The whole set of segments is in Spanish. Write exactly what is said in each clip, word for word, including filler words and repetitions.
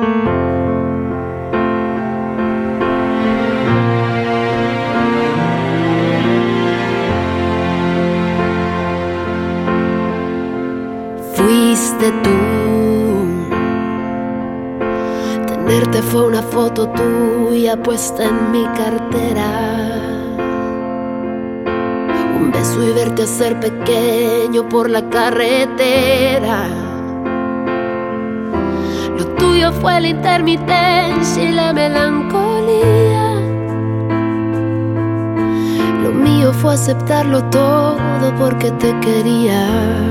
Fuiste tú. Tenerte fue una foto tuya puesta en mi cartera. Un beso y verte hacer pequeño por la carretera. Lo tuyo fue la intermitencia y la melancolía. Lo mío fue aceptarlo todo porque te quería.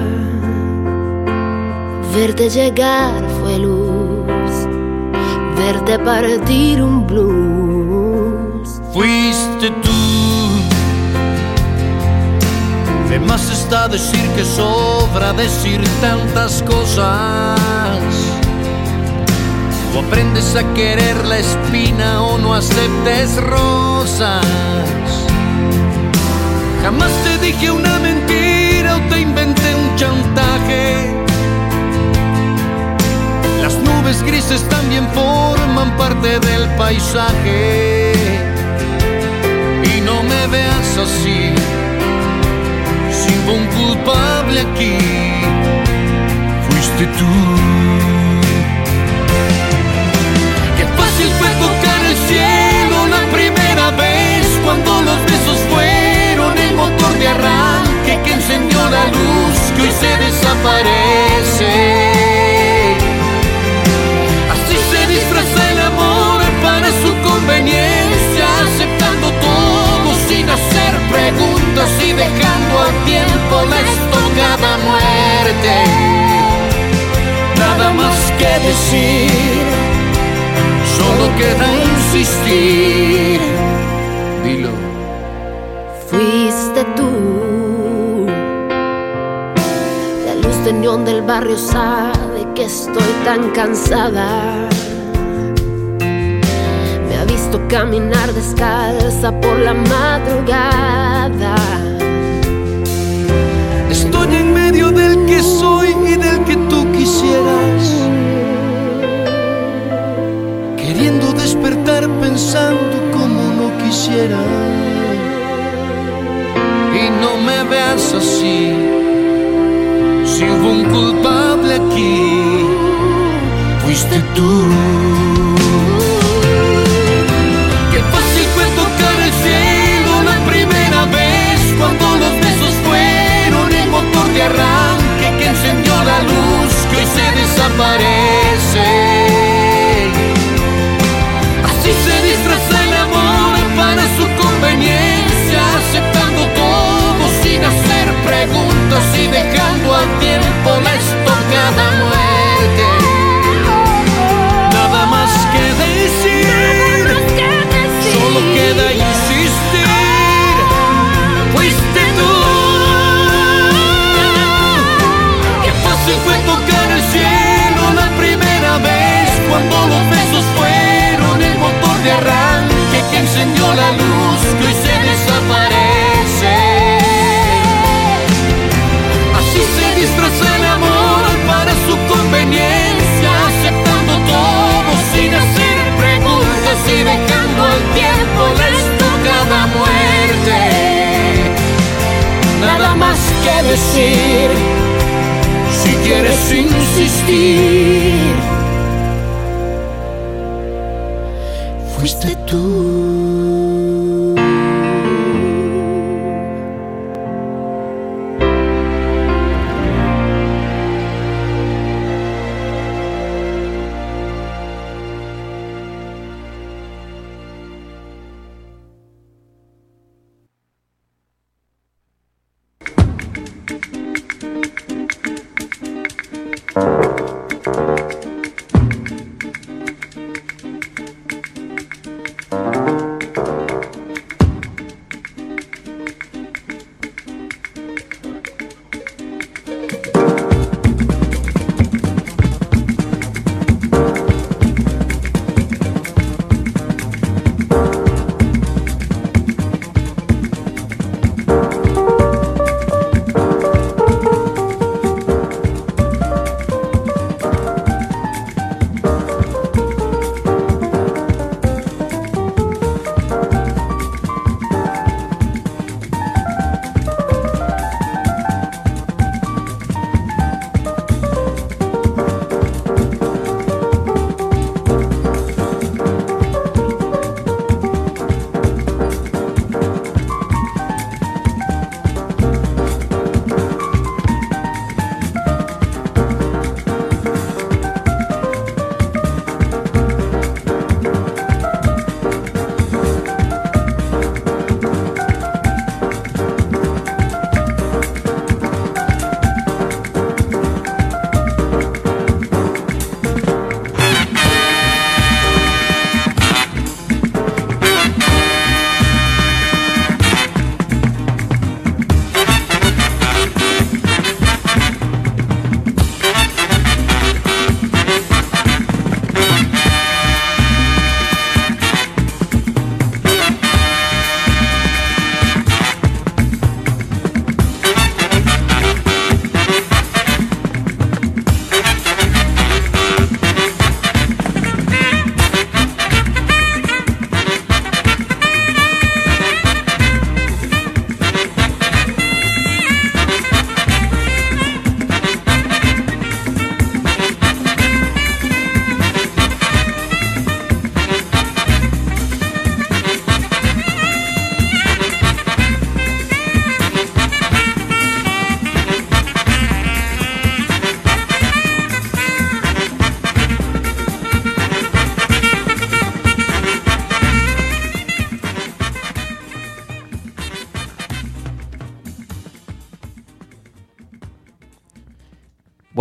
Verte llegar fue luz, verte partir un blues. Fuiste tú. De más está decir que sobra decir tantas cosas. O aprendes a querer la espina o no aceptes rosas. Jamás te dije una mentira o te inventé un chantaje. Las nubes grises también forman parte del paisaje. Y no me veas así, si hubo un culpable aquí, fuiste tú. Qué fácil fue tocar el cielo la primera vez, cuando los besos fueron el motor de arranque que encendió la luz que hoy se desaparece. Disfraza el amor para su conveniencia, aceptando todo sin hacer preguntas y dejando al tiempo la estocada muerte. Nada más que decir, solo queda insistir. Dilo. Fuiste tú. La luz de neón del barrio sabe que estoy tan cansada. Visto caminar descalza por la madrugada. Estoy en medio del que soy y del que tú quisieras, queriendo despertar pensando como no quisiera. Y no me veas así, si hubo un culpable aquí, fuiste tú. Cuando los besos fueron el motor de arranque que encendió la luz que hoy se desaparece. Así se disfraza el amor para su conveniencia, aceptando todo sin hacer preguntas y dejando al tiempo la estocada muerte. Nada más que decir, solo queda insistir. Fuiste tú. Qué fácil fue tocar el cielo la primera vez, cuando los besos fueron el motor de arranque que encendió la luz que hoy se desaparece. Así se disfraza el amor para su conveniencia, aceptando todo sin hacer preguntas y dejando al tiempo la estocada muerte. Nada más que decir, si quieres insistir, fuiste tú.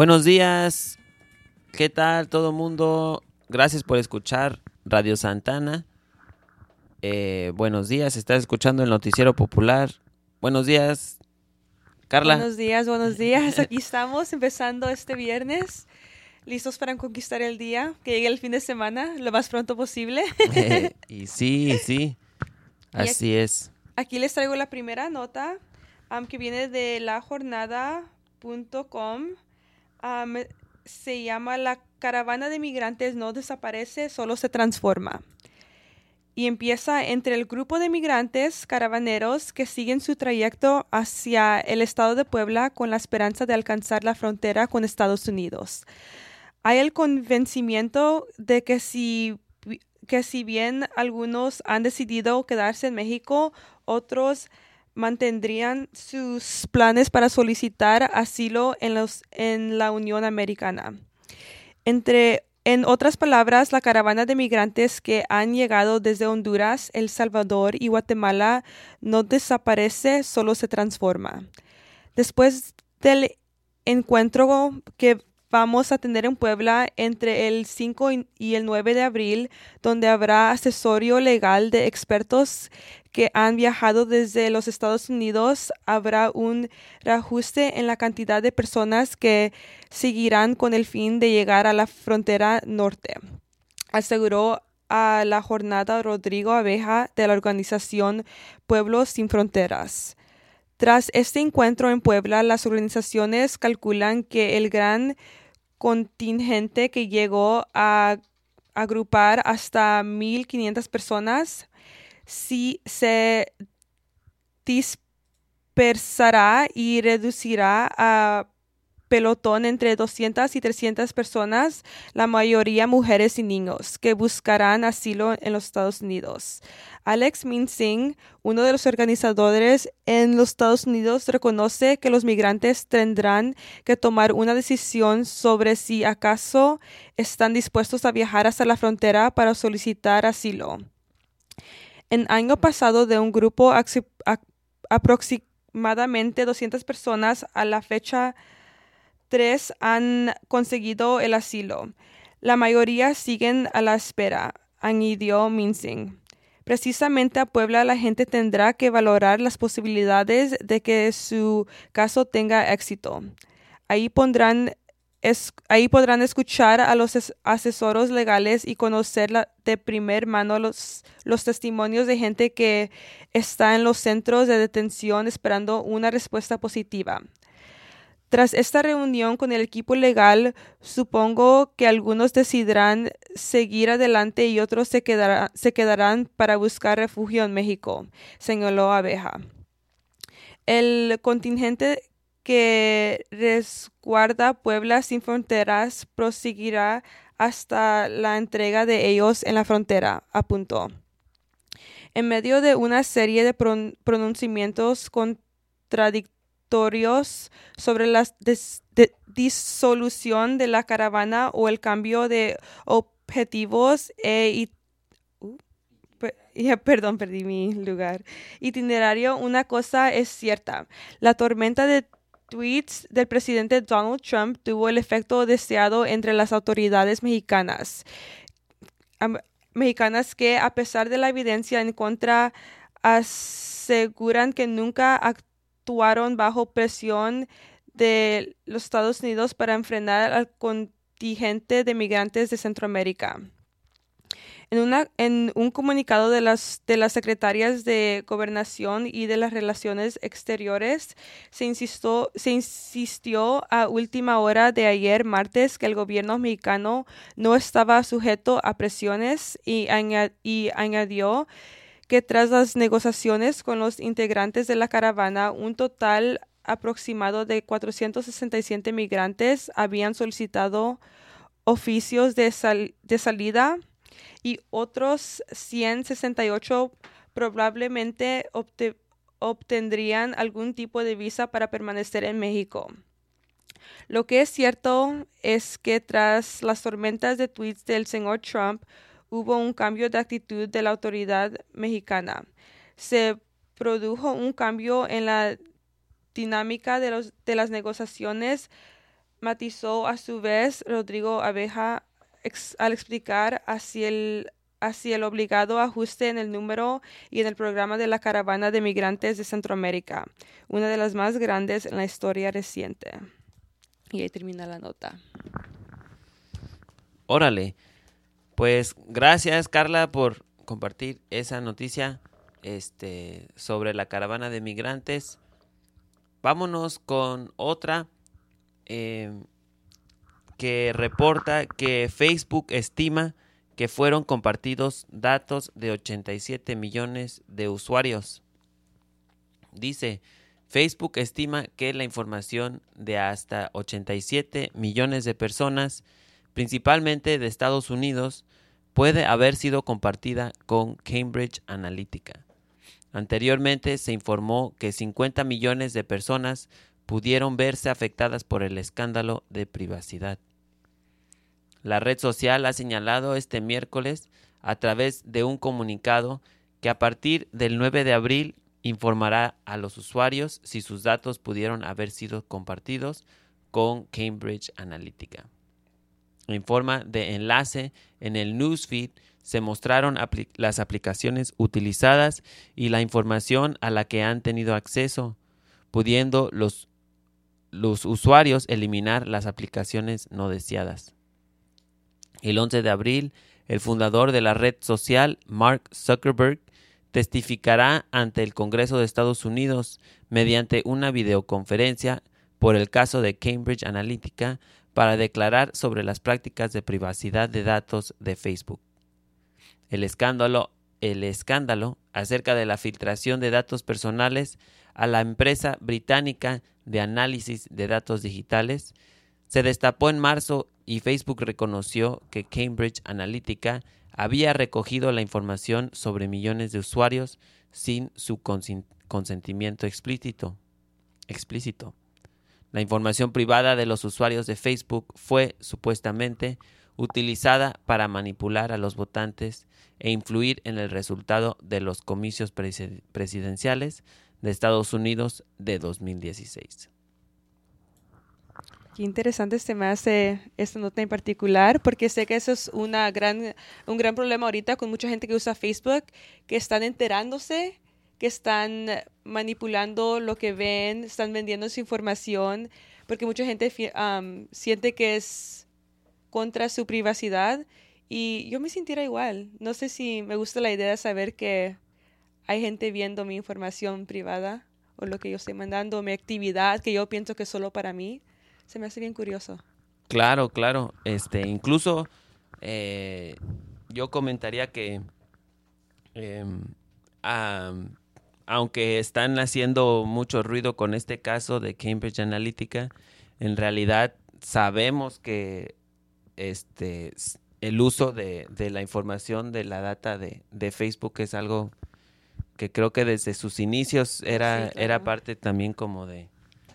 Buenos días, ¿qué tal todo mundo? Gracias por escuchar Radio Santana. Eh, buenos días, estás escuchando el Noticiero Popular. Buenos días, Carla. Buenos días, buenos días. Aquí estamos empezando este viernes, listos para conquistar el día, que llegue el fin de semana lo más pronto posible. Eh, y sí, sí, así aquí, es. Aquí les traigo la primera nota um, que viene de la jornada punto com. Um, se llama La caravana de migrantes no desaparece, solo se transforma. Y empieza entre el grupo de migrantes caravaneros que siguen su trayecto hacia el estado de Puebla con la esperanza de alcanzar la frontera con Estados Unidos. Hay el convencimiento de que si, que si bien algunos han decidido quedarse en México, otros mantendrían sus planes para solicitar asilo en, los, en la Unión Americana. Entre En otras palabras, la caravana de migrantes que han llegado desde Honduras, El Salvador y Guatemala no desaparece, solo se transforma. Después del encuentro que vamos a tener en Puebla entre el cinco y el nueve de abril, donde habrá asesorio legal de expertos que han viajado desde los Estados Unidos, habrá un reajuste en la cantidad de personas que seguirán con el fin de llegar a la frontera norte, aseguró a la jornada Rodrigo Abeja de la organización Pueblos Sin Fronteras. Tras este encuentro en Puebla, las organizaciones calculan que el gran contingente que llegó a agrupar hasta mil quinientas personas si se dispersará y reducirá a pelotón entre doscientas y trescientas personas, la mayoría mujeres y niños, que buscarán asilo en los Estados Unidos. Alex Minsing, uno de los organizadores en los Estados Unidos, reconoce que los migrantes tendrán que tomar una decisión sobre si acaso están dispuestos a viajar hasta la frontera para solicitar asilo. En año pasado, de un grupo axi- a- aproximadamente doscientas personas, a la fecha tres han conseguido el asilo. La mayoría siguen a la espera, añadió Minsing. Precisamente a Puebla la gente tendrá que valorar las posibilidades de que su caso tenga éxito. Ahí pondrán Es, ahí podrán escuchar a los as- asesoros legales y conocer la, de primer mano los, los testimonios de gente que está en los centros de detención esperando una respuesta positiva. Tras esta reunión con el equipo legal, supongo que algunos decidirán seguir adelante y otros se, quedará, se quedarán para buscar refugio en México, señaló Abeja. El contingente que resguarda Puebla Sin Fronteras proseguirá hasta la entrega de ellos en la frontera, apuntó. En medio de una serie de pron- pronunciamientos contradictorios sobre la des- de- disolución de la caravana o el cambio de objetivos e it- uh, per- ya, perdón, perdí mi lugar. Itinerario, una cosa es cierta. La tormenta de tweets del presidente Donald Trump tuvo el efecto deseado entre las autoridades mexicanas, am- mexicanas que, a pesar de la evidencia en contra, aseguran que nunca actuaron bajo presión de los Estados Unidos para enfrentar al contingente de migrantes de Centroamérica. En, una, en un comunicado de las, de las secretarias de Gobernación y de las Relaciones Exteriores, se insistió, se insistió a última hora de ayer martes que el gobierno mexicano no estaba sujeto a presiones y, añad, y añadió que tras las negociaciones con los integrantes de la caravana, un total aproximado de cuatrocientos sesenta y siete migrantes habían solicitado oficios de, sal, de salida y otros ciento sesenta y ocho probablemente obte- obtendrían algún tipo de visa para permanecer en México. Lo que es cierto es que tras las tormentas de tweets del señor Trump, hubo un cambio de actitud de la autoridad mexicana. Se produjo un cambio en la dinámica de, los, de las negociaciones matizó a su vez Rodrigo Abeja ex, al explicar hacia el, hacia el obligado ajuste en el número y en el programa de la caravana de migrantes de Centroamérica, una de las más grandes en la historia reciente. Y ahí termina la nota. Órale. Pues gracias, Carla, por compartir esa noticia este, sobre la caravana de migrantes. Vámonos con otra eh, que reporta que Facebook estima que fueron compartidos datos de ochenta y siete millones de usuarios. Dice, Facebook estima que la información de hasta ochenta y siete millones de personas, principalmente de Estados Unidos, puede haber sido compartida con Cambridge Analytica. Anteriormente se informó que cincuenta millones de personas pudieron verse afectadas por el escándalo de privacidad. La red social ha señalado este miércoles, a través de un comunicado, que a partir del nueve de abril informará a los usuarios si sus datos pudieron haber sido compartidos con Cambridge Analytica. En forma de enlace en el newsfeed se mostraron apl- las aplicaciones utilizadas y la información a la que han tenido acceso, pudiendo los, los usuarios eliminar las aplicaciones no deseadas. El once de abril, el fundador de la red social, Mark Zuckerberg, testificará ante el Congreso de Estados Unidos mediante una videoconferencia por el caso de Cambridge Analytica para declarar sobre las prácticas de privacidad de datos de Facebook. El escándalo, el escándalo acerca de la filtración de datos personales a la empresa británica de análisis de datos digitales se destapó en marzo y Facebook reconoció que Cambridge Analytica había recogido la información sobre millones de usuarios sin su consentimiento explícito. explícito. La información privada de los usuarios de Facebook fue, supuestamente, utilizada para manipular a los votantes e influir en el resultado de los comicios presidenciales de Estados Unidos de dos mil dieciséis. Qué interesante se me hace esta nota en particular, porque sé que eso es una gran, un gran problema ahorita con mucha gente que usa Facebook, que están enterándose, que están manipulando lo que ven, están vendiendo su información, porque mucha gente um, siente que es contra su privacidad, y yo me sintiera igual. No sé si me gusta la idea de saber que hay gente viendo mi información privada, o lo que yo estoy mandando, mi actividad, que yo pienso que es solo para mí. Se me hace bien curioso. Claro, claro. Este, incluso eh, yo comentaría que eh, um, aunque están haciendo mucho ruido con este caso de Cambridge Analytica, en realidad sabemos que este el uso de, de la información de la data de, de Facebook es algo que creo que desde sus inicios era, sí, claro. era parte también como de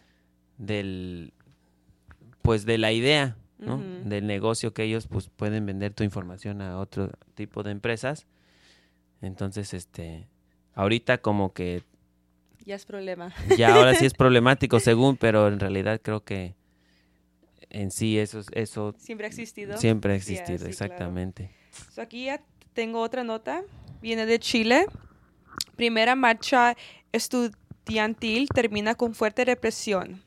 del pues de la idea, ¿no? Uh-huh. Del negocio que ellos pues pueden vender tu información a otro tipo de empresas. Entonces, este, ahorita como que ya es problema. Ya ahora sí es problemático según, pero en realidad creo que en sí eso eso siempre ha existido. Siempre ha existido, yeah, sí, exactamente. Claro. So, aquí ya tengo otra nota, viene de Chile. Primera marcha estudiantil termina con fuerte represión.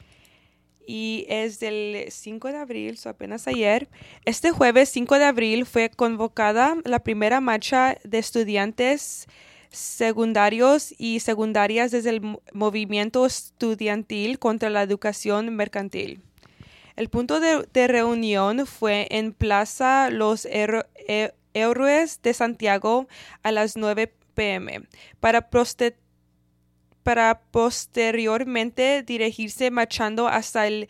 Y es del cinco de abril, so apenas ayer. Este jueves cinco de abril fue convocada la primera marcha de estudiantes secundarios y secundarias desde el movimiento estudiantil contra la educación mercantil. El punto de, de reunión fue en Plaza Los Hero, He, Héroes de Santiago a las nueve p m para protestar para posteriormente dirigirse marchando hasta el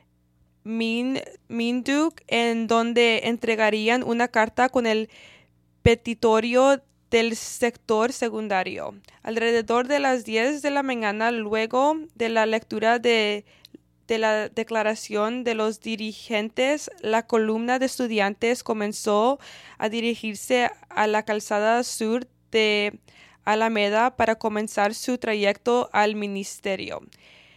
Min, Minduk, en donde entregarían una carta con el petitorio del sector secundario. Alrededor de las diez de la mañana, luego de la lectura de, de la declaración de los dirigentes, la columna de estudiantes comenzó a dirigirse a la calzada sur de Alameda para comenzar su trayecto al ministerio.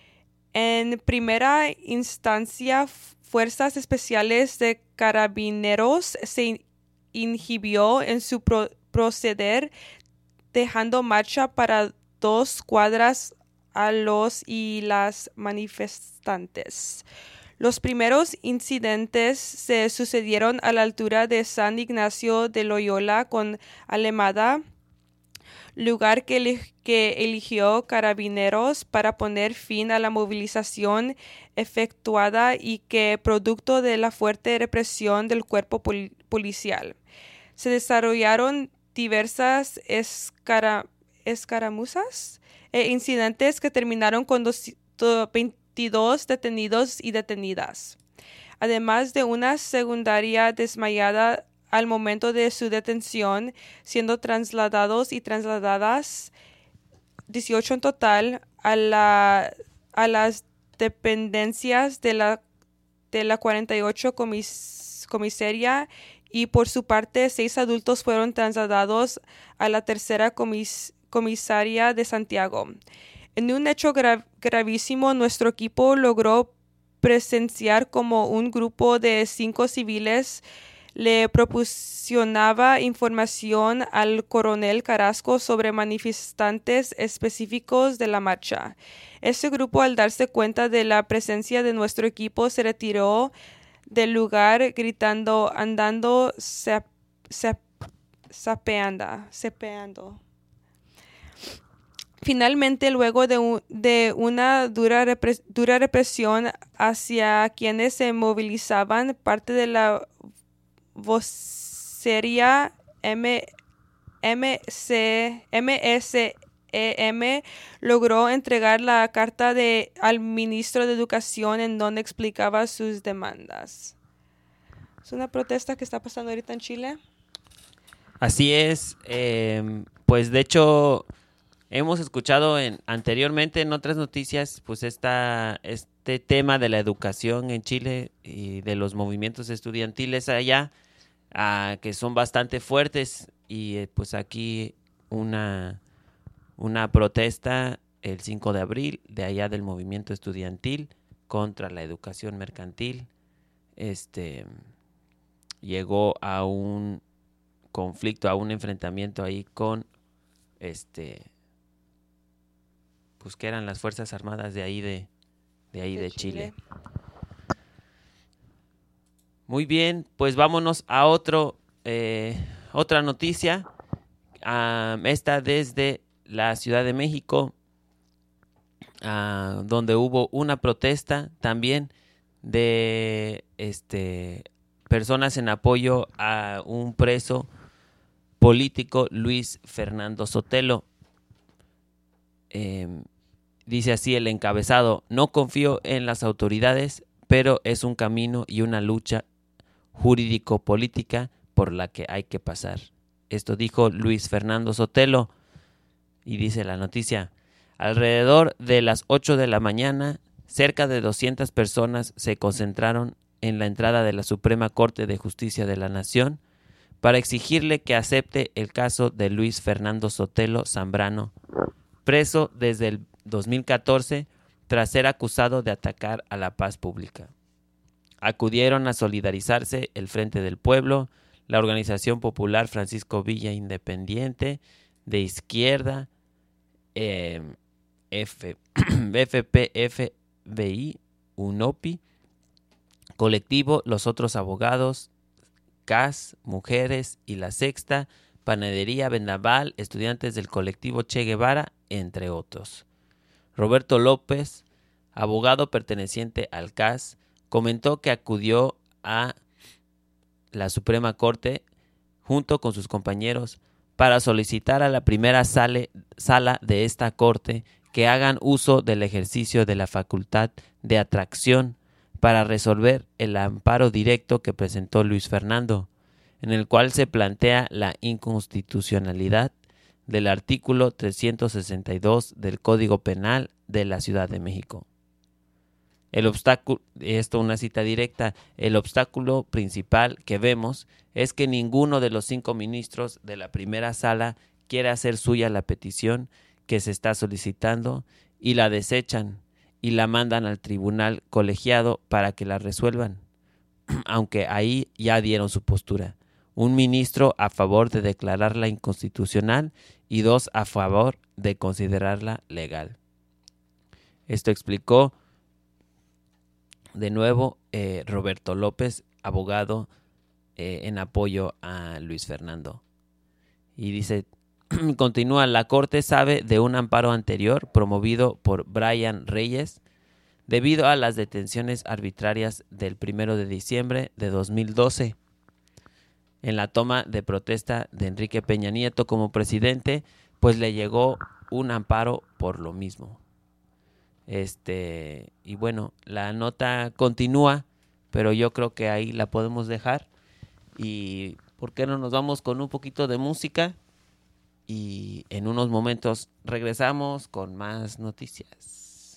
En primera instancia, Fuerzas Especiales de Carabineros se inhibió en su pro- proceder, dejando marcha para dos cuadras a los y las manifestantes. Los primeros incidentes se sucedieron a la altura de San Ignacio de Loyola con Alemada, lugar que, eli- que eligió Carabineros para poner fin a la movilización efectuada y que, producto de la fuerte represión del cuerpo pol- policial, se desarrollaron diversas escara- escaramuzas e incidentes que terminaron con dos- do- veintidós detenidos y detenidas, además de una secundaria desmayada al momento de su detención, siendo trasladados y trasladadas dieciocho en total a, la, a las dependencias de la, de la cuarenta y ocho comis, comisaría, y por su parte seis adultos fueron trasladados a la tercera comis, comisaría de Santiago. En un hecho gra, gravísimo, nuestro equipo logró presenciar como un grupo de cinco civiles le proporcionaba información al coronel Carrasco sobre manifestantes específicos de la marcha. Este grupo, al darse cuenta de la presencia de nuestro equipo, se retiró del lugar gritando, andando, sap, sap, sapeando, sapeando. Finalmente, luego de, un, de una dura, repres, dura represión hacia quienes se movilizaban, parte de la vocería M, MC, M S E M logró entregar la carta de, al ministro de Educación en donde explicaba sus demandas. Es una protesta que está pasando ahorita en Chile. Así es, eh, pues de hecho hemos escuchado en, anteriormente en otras noticias pues esta, este tema de la educación en Chile y de los movimientos estudiantiles allá, uh, que son bastante fuertes, y eh, pues aquí una, una protesta el cinco de abril de allá del movimiento estudiantil contra la educación mercantil. Este llegó a un conflicto, a un enfrentamiento ahí con este pues que eran las Fuerzas Armadas de ahí de, de ahí de, de Chile. Chile. Muy bien, pues vámonos a otro eh, otra noticia. Um, esta desde la Ciudad de México, uh, donde hubo una protesta también de este personas en apoyo a un preso político, Luis Fernando Sotelo. Eh, dice así el encabezado: no confío en las autoridades, pero es un camino y una lucha jurídico-política por la que hay que pasar. Esto dijo Luis Fernando Sotelo, y dice la noticia: alrededor de las ocho de la mañana, cerca de doscientas personas se concentraron en la entrada de la Suprema Corte de Justicia de la Nación para exigirle que acepte el caso de Luis Fernando Sotelo Zambrano, preso desde el dos mil catorce tras ser acusado de atacar a la paz pública. Acudieron a solidarizarse el Frente del Pueblo, la Organización Popular Francisco Villa Independiente, de Izquierda, eh, F, F P F B I, UNOPI, Colectivo Los Otros Abogados, C A S, Mujeres y La Sexta, Panadería Vendaval, estudiantes del colectivo Che Guevara, entre otros. Roberto López, abogado perteneciente al C A S, comentó que acudió a la Suprema Corte junto con sus compañeros para solicitar a la primera sale, sala de esta Corte que hagan uso del ejercicio de la facultad de atracción para resolver el amparo directo que presentó Luis Fernando, en el cual se plantea la inconstitucionalidad del artículo trescientos sesenta y dos del Código Penal de la Ciudad de México. El obstáculo, esto una cita directa, el obstáculo principal que vemos es que ninguno de los cinco ministros de la primera sala quiere hacer suya la petición que se está solicitando y la desechan, y la mandan al tribunal colegiado para que la resuelvan, aunque ahí ya dieron su postura. Un ministro a favor de declararla inconstitucional y dos a favor de considerarla legal. Esto explicó de nuevo eh, Roberto López, abogado eh, en apoyo a Luis Fernando. Y dice, continúa, la Corte sabe de un amparo anterior promovido por Brian Reyes debido a las detenciones arbitrarias del primero de diciembre de dos mil doce. En la toma de protesta de Enrique Peña Nieto como presidente, pues le llegó un amparo por lo mismo. Este, y bueno, la nota continúa, pero yo creo que ahí la podemos dejar. Y ¿por qué no nos vamos con un poquito de música? Y en unos momentos regresamos con más noticias.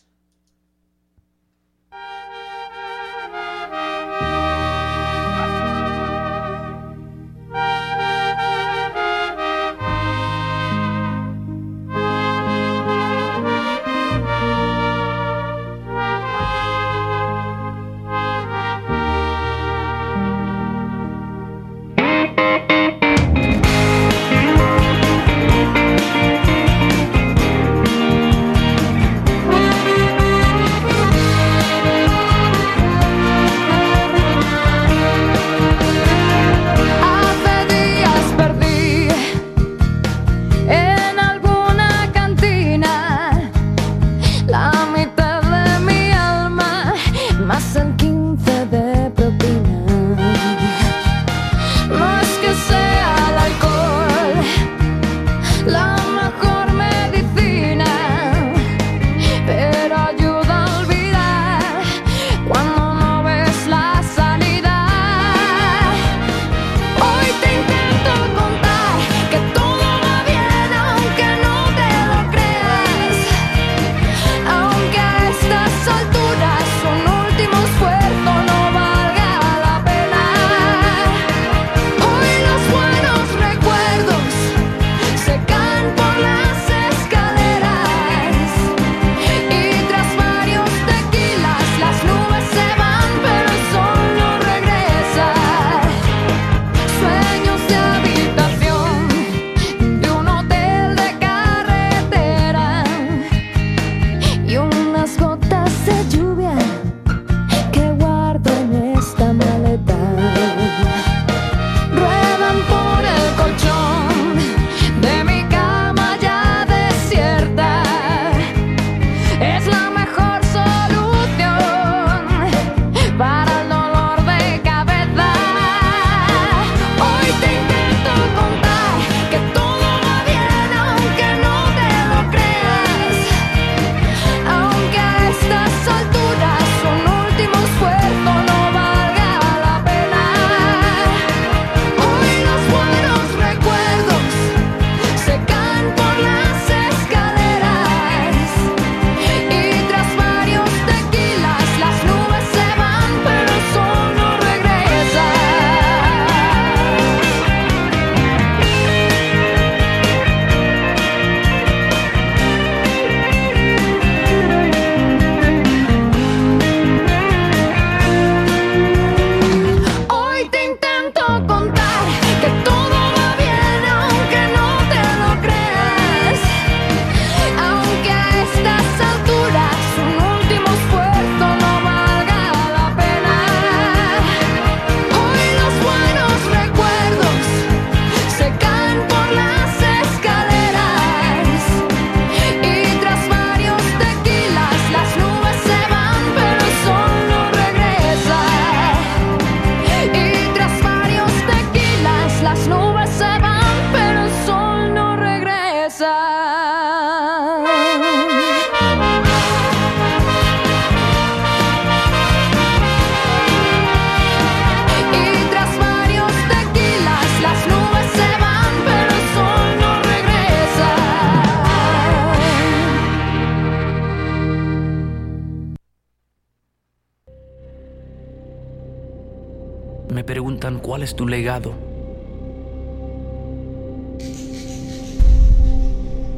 Me preguntan, ¿cuál es tu legado?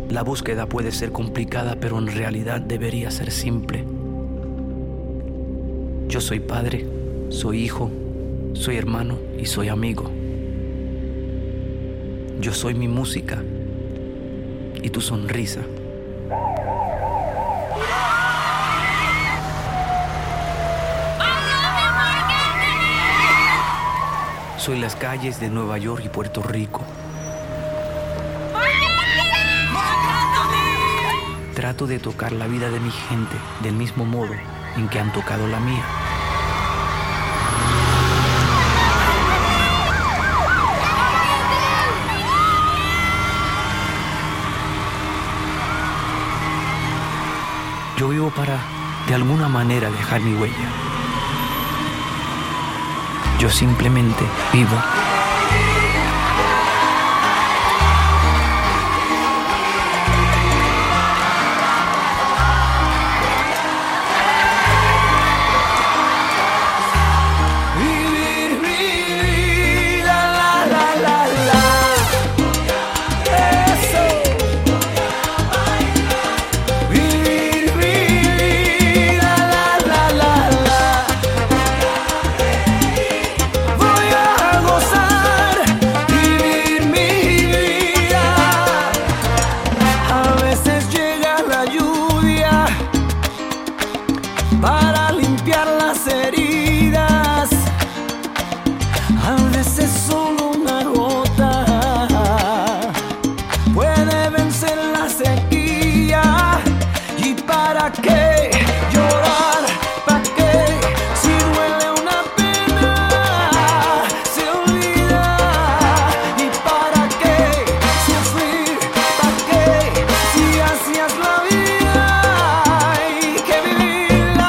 La búsqueda puede ser complicada, pero en realidad debería ser simple. Yo soy padre, soy hijo, soy hermano y soy amigo. Yo soy mi música y tu sonrisa. Soy las calles de Nueva York y Puerto Rico. Trato de tocar la vida de mi gente del mismo modo en que han tocado la mía. Yo vivo para, de alguna manera, dejar mi huella. Yo simplemente vivo. Para limpiar las heridas, a veces solo una gota puede vencer la sequía. ¿Y para qué llorar? ¿Para qué? Si duele una pena, se olvida. ¿Y para qué sufrir? ¿Para qué? Si hacías la vida hay que vivir.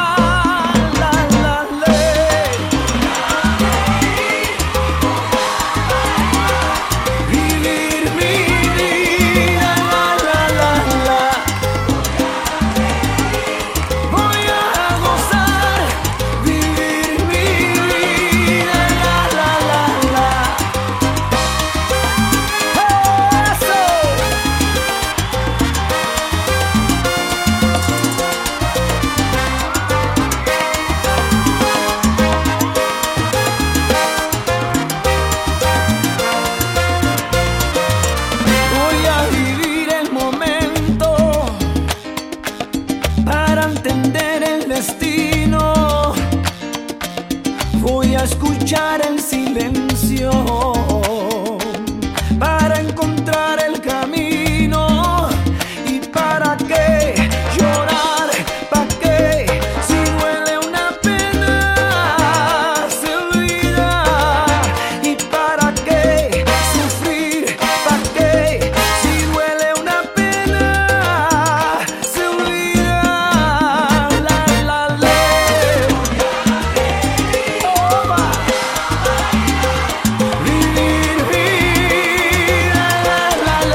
Destino, voy a escuchar el silencio para encontrar el camino. ¿Y para qué llorar? ¿Para qué? Si duele una pena, se olvida. ¿Y para qué sufrir? ¿Para qué? Si duele una pena, se olvida. Vivir, vida, la, la,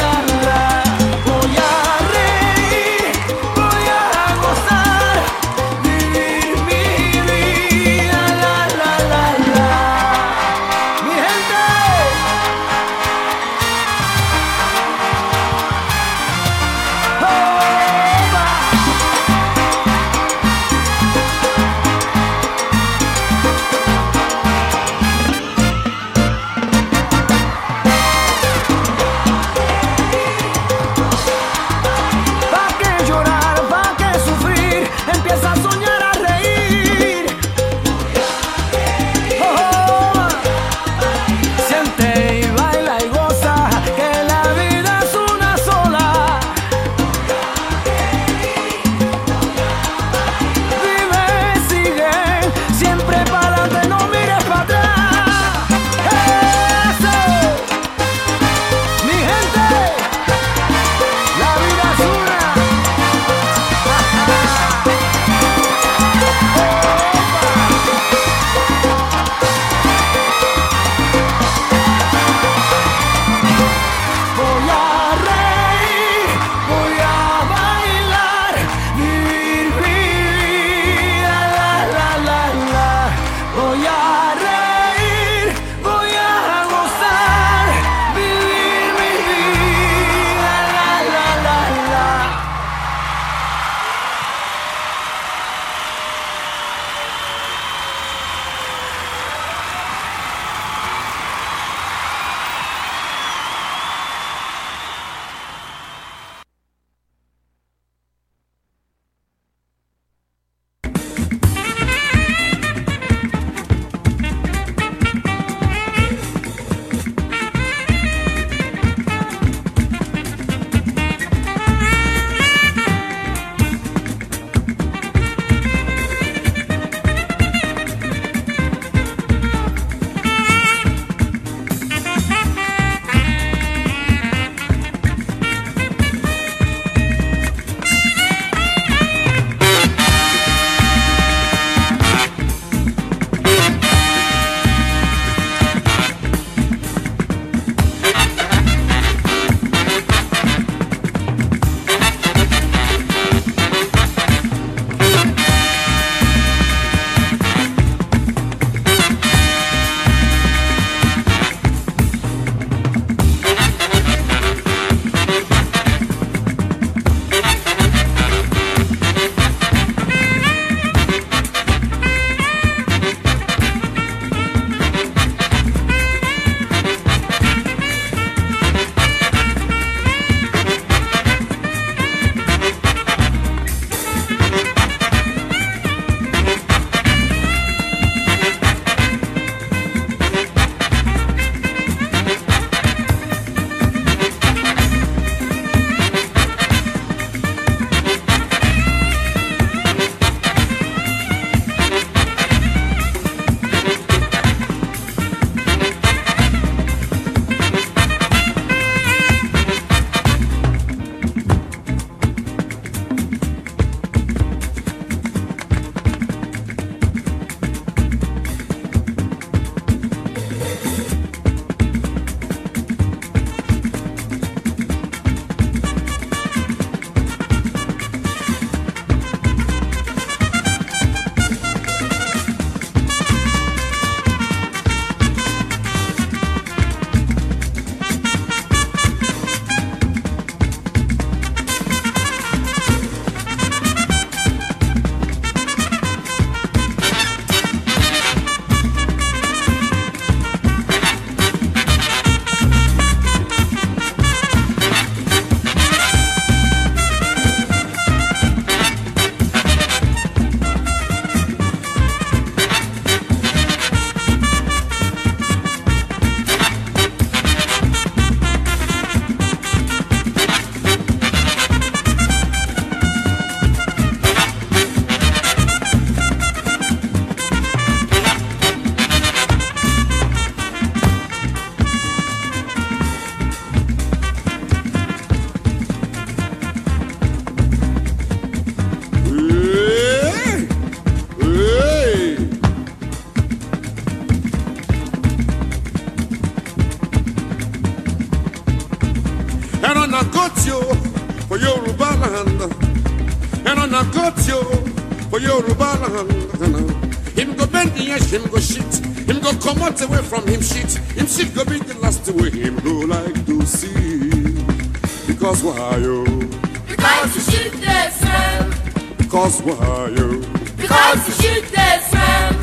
got you for Yoruba land, and I not got you for Yoruba land. Him go bend the edge, him go shit, him go come out away from him shit, him shit go be the last way him go like to see. Because why you? Because you shoot the smell. Because why you? Because you shoot the smell.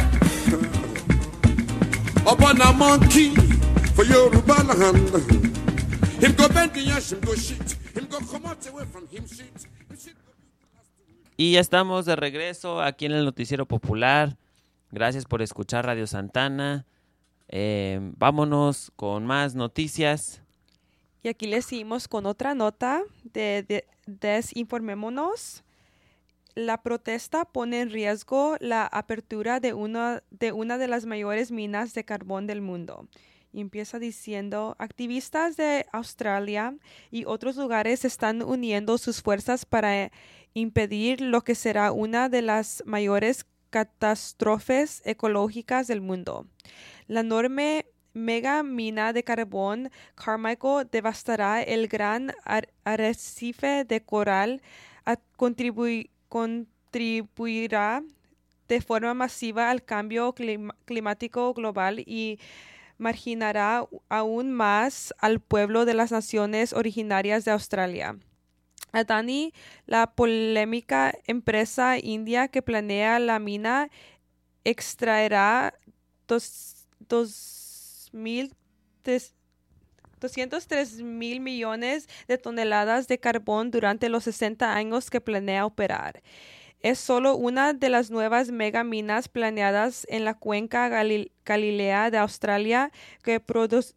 Up on a monkey for Yoruba land. Him go bend the edge, him go shit, him go come out away from him shit. Him shit go be the last way. Y ya estamos de regreso aquí en el Noticiero Popular. Gracias por escuchar Radio Santana. Eh, vámonos con más noticias. Y aquí le seguimos con otra nota de, de Desinformémonos. La protesta pone en riesgo la apertura de una, de una de las mayores minas de carbón del mundo. Y empieza diciendo, activistas de Australia y otros lugares están uniendo sus fuerzas para impedir lo que será una de las mayores catástrofes ecológicas del mundo. La enorme mega mina de carbón Carmichael devastará el gran ar- arrecife de coral, a contribu- contribuirá de forma masiva al cambio clim- climático global y marginará aún más al pueblo de las naciones originarias de Australia. Adani, la polémica empresa india que planea la mina, extraerá dos, dos mil, tres, doscientos tres mil millones de toneladas de carbón durante los sesenta años que planea operar. Es solo una de las nuevas megaminas planeadas en la cuenca Galil- Galilea de Australia que produ-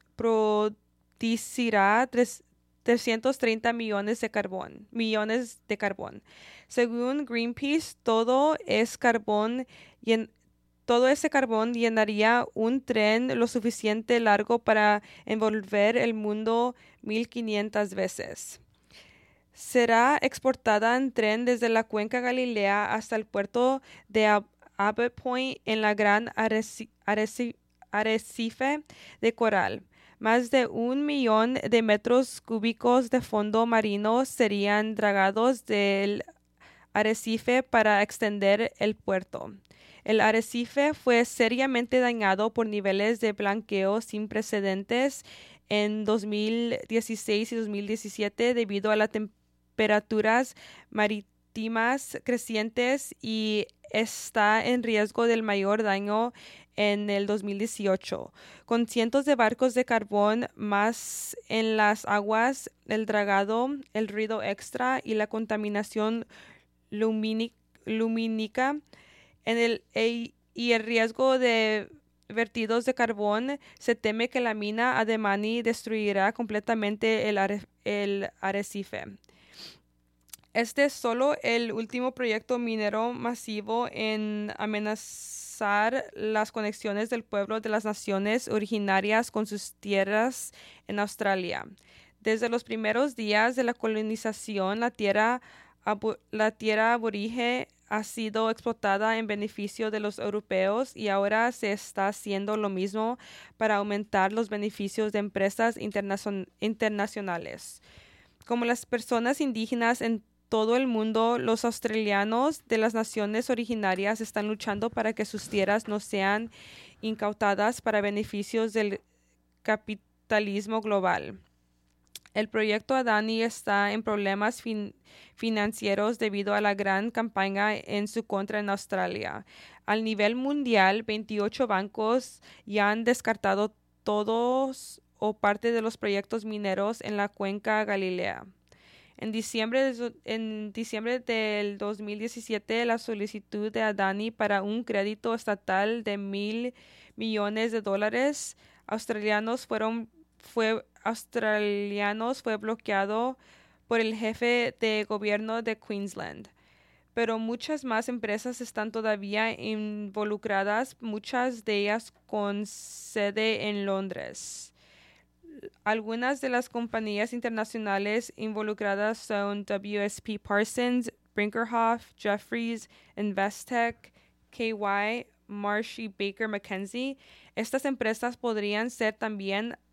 producirá tres trescientos treinta millones de carbón, millones de carbón. Según Greenpeace, todo es carbón y en, todo ese carbón llenaría un tren lo suficiente largo para envolver el mundo mil quinientas veces. Será exportada en tren desde la cuenca Galilea hasta el puerto de Ab- Abbott Point en la gran arreci- arreci- arrecife de coral. Más de un millón de metros cúbicos de fondo marino serían dragados del arrecife para extender el puerto. El arrecife fue seriamente dañado por niveles de blanqueo sin precedentes en dos mil dieciséis y dos mil diecisiete debido a las temperaturas marítimas crecientes y está en riesgo del mayor daño en el dos mil dieciocho. Con cientos de barcos de carbón más en las aguas, el dragado, el ruido extra y la contaminación lumínica, lumínica en el, e, y el riesgo de vertidos de carbón, se teme que la mina Adani destruirá completamente el, are, el arrecife. Este es solo el último proyecto minero masivo en amenazar las conexiones del pueblo de las naciones originarias con sus tierras en Australia. Desde los primeros días de la colonización, la tierra, abu- la tierra aborigen ha sido explotada en beneficio de los europeos y ahora se está haciendo lo mismo para aumentar los beneficios de empresas internacion- internacionales. Como las personas indígenas en todo el mundo, los australianos de las naciones originarias están luchando para que sus tierras no sean incautadas para beneficios del capitalismo global. El proyecto Adani está en problemas fin- financieros debido a la gran campaña en su contra en Australia. Al nivel mundial, veintiocho bancos ya han descartado todos o parte de los proyectos mineros en la cuenca Galilea. En diciembre, de, en diciembre del dos mil diecisiete, la solicitud de Adani para un crédito estatal de mil millones de dólares australianos fueron, fue, australianos fue bloqueado por el jefe de gobierno de Queensland. Pero muchas más empresas están todavía involucradas, muchas de ellas con sede en Londres. Algunas de las compañías internacionales involucradas son W S P Parsons, Brinkerhoff, Jeffries, Investec, K Y, Marsh y Baker McKenzie. Estas empresas podrían ser también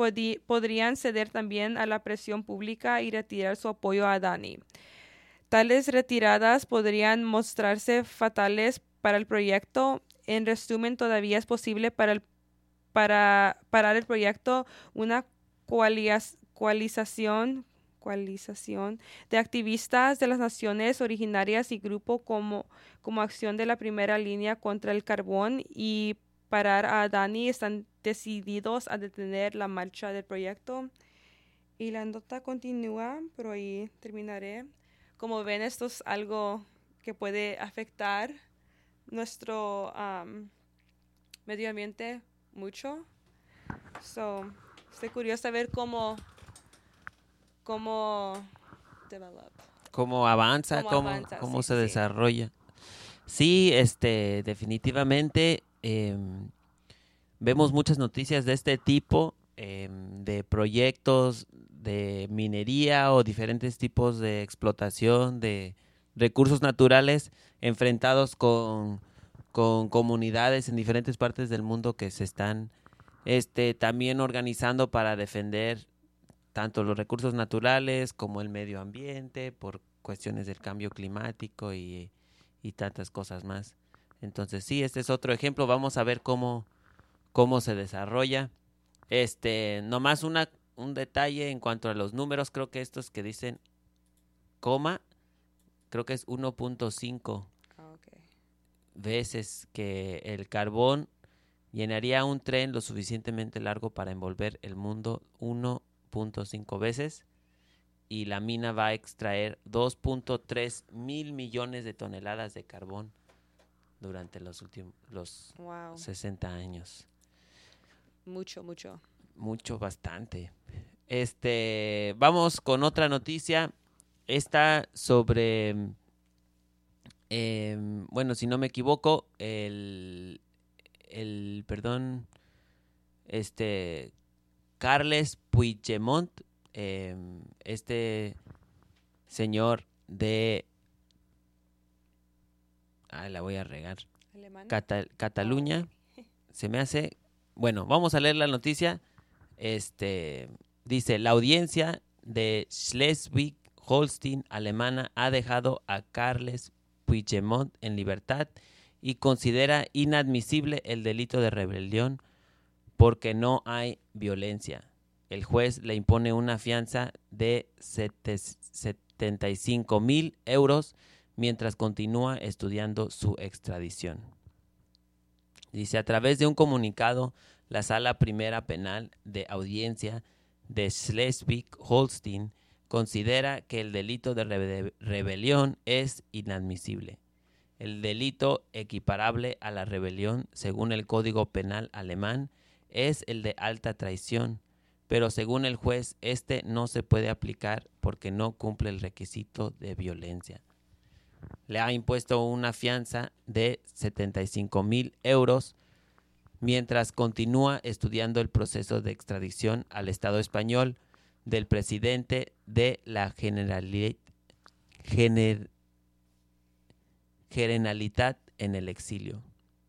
podi- podrían ceder también a la presión pública y retirar su apoyo a Adani. Tales retiradas podrían mostrarse fatales para el proyecto. En resumen, todavía es posible para, el, para parar el proyecto una coalias- coalización, coalización de activistas de las naciones originarias y grupos como, como acción de la primera línea contra el carbón y parar a Adani están decididos a detener la marcha del proyecto. Y la nota continúa, pero ahí terminaré. Como ven, esto es algo que puede afectar nuestro um, medio ambiente mucho. So, estoy curiosa de ver cómo, cómo develop. Cómo avanza, Cómo cómo, avanza, cómo sí, se sí, sí. desarrolla. Sí, este, definitivamente eh, vemos muchas noticias de este tipo, eh, de proyectos de minería o diferentes tipos de explotación de recursos naturales enfrentados con, con comunidades en diferentes partes del mundo que se están este, también organizando para defender tanto los recursos naturales como el medio ambiente por cuestiones del cambio climático y, y tantas cosas más. Entonces sí, este es otro ejemplo. Vamos a ver cómo, cómo se desarrolla. Este, nomás una, un detalle en cuanto a los números, creo que estos que dicen coma, creo que es uno punto cinco Ah, okay. veces que el carbón llenaría un tren lo suficientemente largo para envolver el mundo uno punto cinco veces, y la mina va a extraer dos punto tres mil millones de toneladas de carbón durante los últimos los Wow. sesenta años. Mucho, mucho. Mucho, bastante. Este, vamos con otra noticia. Esta sobre, eh, bueno, si no me equivoco, el, el, perdón, este, Carles Puigdemont, eh, este señor de, ah, la voy a regar, Alemán. Cata- Cataluña, se me hace, bueno, vamos a leer la noticia. Este, dice, la audiencia de Schleswig-Holstein alemana ha dejado a Carles Puigdemont en libertad y considera inadmisible el delito de rebelión porque no hay violencia. El juez le impone una fianza de setenta y cinco mil euros mientras continúa estudiando su extradición. Dice, a través de un comunicado, la Sala Primera Penal de Audiencia de Schleswig-Holstein considera que el delito de rebe- rebelión es inadmisible. El delito equiparable a la rebelión, según el Código Penal alemán, es el de alta traición, pero según el juez, este no se puede aplicar porque no cumple el requisito de violencia. Le ha impuesto una fianza de setenta y cinco mil euros mientras continúa estudiando el proceso de extradición al Estado español del presidente de la Generali- Gener- Generalitat en el exilio.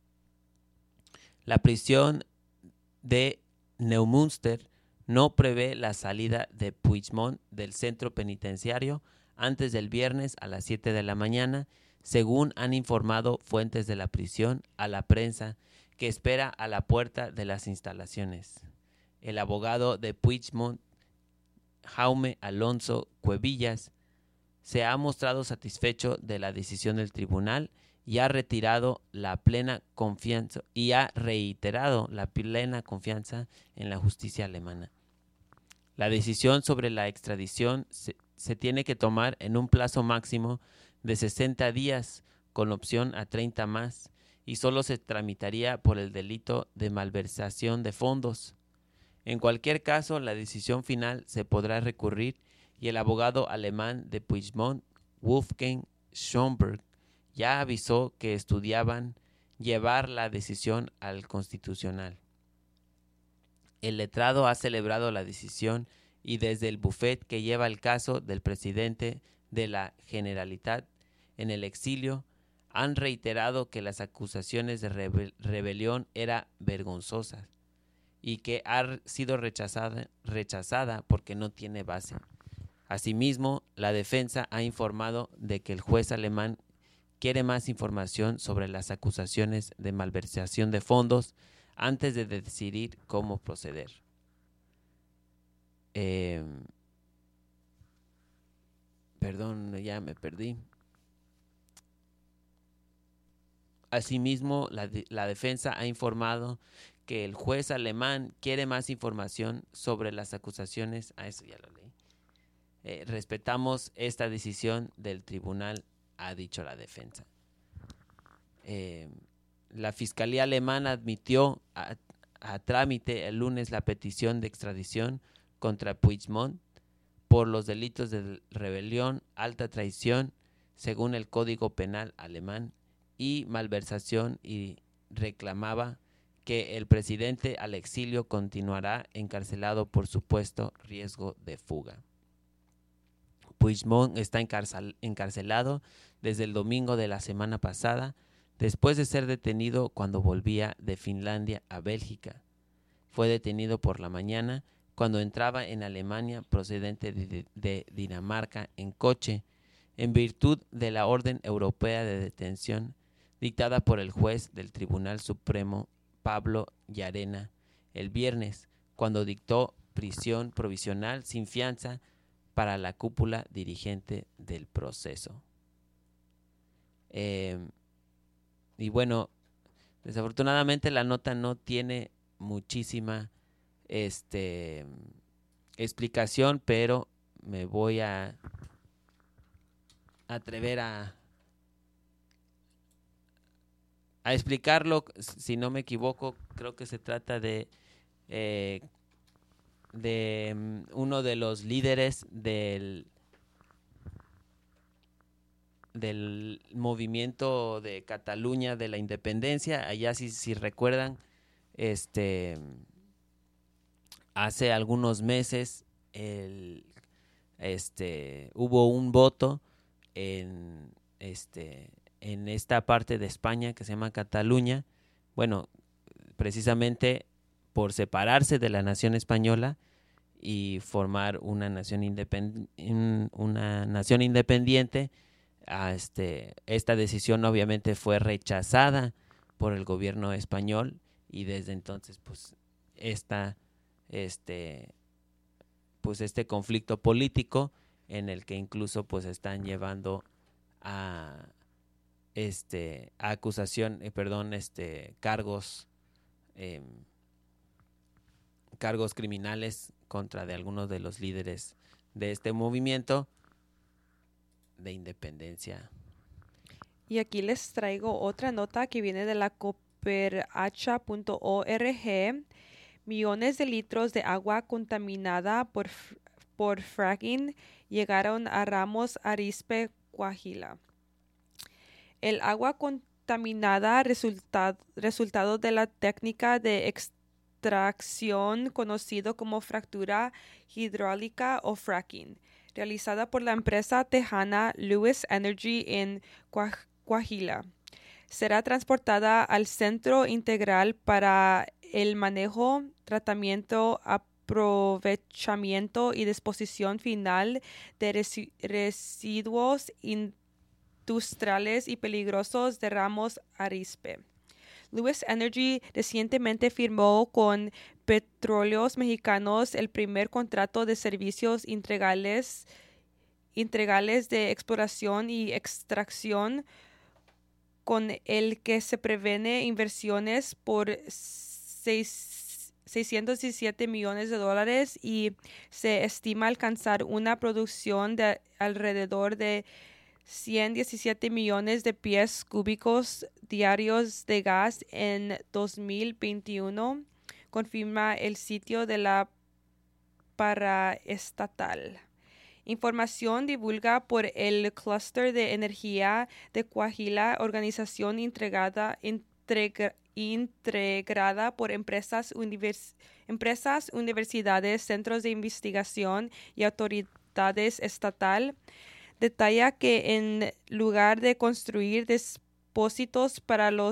La prisión de Neumünster no prevé la salida de Puigdemont del centro penitenciario antes del viernes a las siete de la mañana, según han informado fuentes de la prisión a la prensa, que espera a la puerta de las instalaciones. El abogado de Puigdemont, Jaume Alonso Cuevillas, se ha mostrado satisfecho de la decisión del tribunal y ha retirado la plena confianza y ha reiterado la plena confianza en la justicia alemana. La decisión sobre la extradición se, se tiene que tomar en un plazo máximo de sesenta días con opción a treinta más y solo se tramitaría por el delito de malversación de fondos. En cualquier caso, la decisión final se podrá recurrir y el abogado alemán de Puigdemont, Wolfgang Schomburg, ya avisó que estudiaban llevar la decisión al Constitucional. El letrado ha celebrado la decisión y desde el bufet que lleva el caso del presidente de la Generalitat en el exilio han reiterado que las acusaciones de rebe- rebelión eran vergonzosas. y que ha sido rechazada, rechazada porque no tiene base. Asimismo, la defensa ha informado de que el juez alemán quiere más información sobre las acusaciones de malversación de fondos antes de decidir cómo proceder. Eh, perdón, ya me perdí. Asimismo, la, de, la defensa ha informado que el juez alemán quiere más información sobre las acusaciones. Ah, eso ya lo leí. Eh, respetamos esta decisión del tribunal, ha dicho la defensa. Eh, la Fiscalía alemana admitió a, a trámite el lunes la petición de extradición contra Puigdemont por los delitos de rebelión, alta traición, según el Código Penal alemán, y malversación, y reclamaba que el presidente al exilio continuará encarcelado por supuesto riesgo de fuga. Puigdemont está encarcel- encarcelado desde el domingo de la semana pasada, después de ser detenido cuando volvía de Finlandia a Bélgica. Fue detenido por la mañana cuando entraba en Alemania procedente de, de Dinamarca en coche, en virtud de la orden europea de detención dictada por el juez del Tribunal Supremo Pablo Llarena el viernes, cuando dictó prisión provisional sin fianza para la cúpula dirigente del proceso. Eh, y bueno, desafortunadamente la nota no tiene muchísima este, explicación, pero me voy a atrever a, a explicarlo. Si no me equivoco, creo que se trata de eh, de um, uno de los líderes del del movimiento de Cataluña de la independencia. Allá, si, si recuerdan, este hace algunos meses el, este hubo un voto en este en esta parte de España que se llama Cataluña, bueno, precisamente por separarse de la nación española y formar una nación independ- una nación independiente. A este, esta decisión obviamente fue rechazada por el gobierno español, y desde entonces pues esta, este, pues este conflicto político en el que incluso pues están llevando a este a acusación, eh, perdón, este cargos eh, cargos criminales contra de algunos de los líderes de este movimiento de independencia. Y aquí les traigo otra nota que viene de la cooperacha punto org. Millones de litros de agua contaminada por, por fracking llegaron a Ramos Arizpe, Coahuila. El agua contaminada resulta, resultado de la técnica de extracción conocido como fractura hidráulica o fracking, realizada por la empresa tejana Lewis Energy en Coahuila. Será transportada al Centro Integral para el Manejo, Tratamiento, Aprovechamiento y Disposición Final de resi- Residuos Industriales y Peligrosos de Ramos Arizpe. Lewis Energy recientemente firmó con Petróleos Mexicanos el primer contrato de servicios integrales, integrales de exploración y extracción, con el que se prevén inversiones por seis, seiscientos diecisiete millones de dólares y se estima alcanzar una producción de alrededor de ciento diecisiete millones de pies cúbicos diarios de gas en dos mil veintiuno, confirma el sitio de la paraestatal. Información divulgada por el Clúster de Energía de Coahuila, organización integrada, integra, integrada por empresas, univers, empresas, universidades, centros de investigación y autoridades estatales, detalla que en lugar de construir depósitos para los re,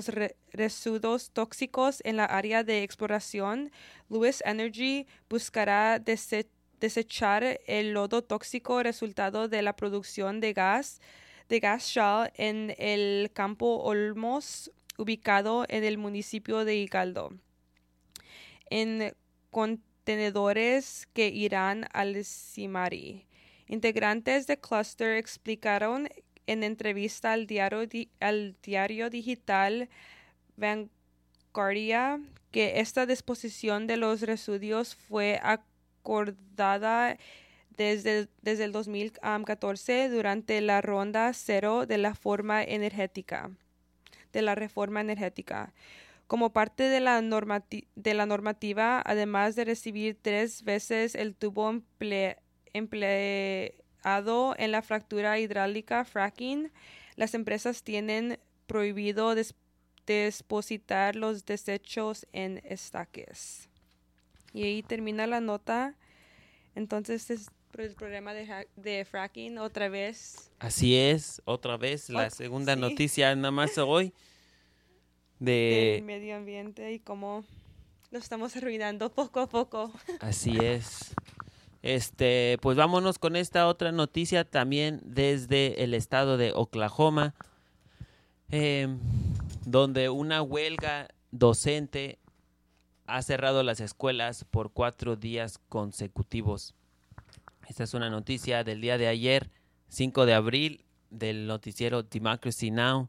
residuos tóxicos en la área de exploración, Lewis Energy buscará dese- desechar el lodo tóxico resultado de la producción de gas de gas shale en el campo Olmos, ubicado en el municipio de Hidalgo, en contenedores que irán al Cimari. Integrantes de Cluster explicaron en entrevista al diario, di- al diario digital Vanguardia que esta disposición de los residuos fue acordada desde, desde el dos mil catorce durante la ronda cero de la forma energética, de la reforma energética. Como parte de la, normati- de la normativa, además de recibir tres veces el tubo emple- empleado en la fractura hidráulica fracking, las empresas tienen prohibido des- depositar los desechos en estanques. Y ahí termina la nota. Entonces es por el problema de, ha- de fracking otra vez. Así es, otra vez, la Ot- segunda sí. noticia nada más hoy Del de... medio ambiente y cómo lo estamos arruinando poco a poco. Así es. Este, pues vámonos con esta otra noticia también desde el estado de Oklahoma, eh, donde una huelga docente ha cerrado las escuelas por cuatro días consecutivos. Esta es una noticia del día de ayer, cinco de abril, del noticiero Democracy Now!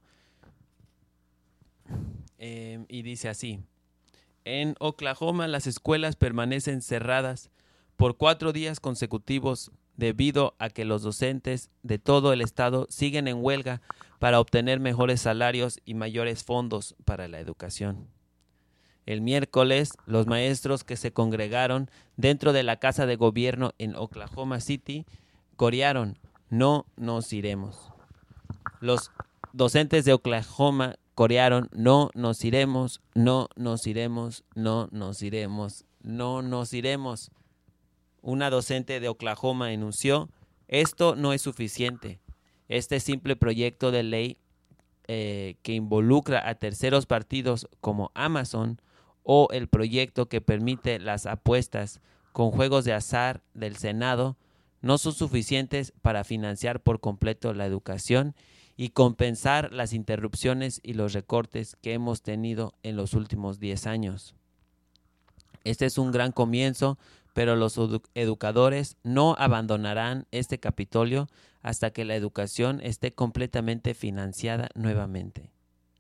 Eh, y dice así: en Oklahoma las escuelas permanecen cerradas por cuatro días consecutivos debido a que los docentes de todo el estado siguen en huelga para obtener mejores salarios y mayores fondos para la educación. El miércoles, los maestros que se congregaron dentro de la casa de gobierno en Oklahoma City corearon "No nos iremos". Los docentes de Oklahoma corearon "No nos iremos, no nos iremos, no nos iremos, no nos iremos". Una docente de Oklahoma enunció: "Esto no es suficiente. Este simple proyecto de ley eh, que involucra a terceros partidos como Amazon o el proyecto que permite las apuestas con juegos de azar del Senado no son suficientes para financiar por completo la educación y compensar las interrupciones y los recortes que hemos tenido en los últimos diez años. Este es un gran comienzo, pero los edu- educadores no abandonarán este Capitolio hasta que la educación esté completamente financiada nuevamente".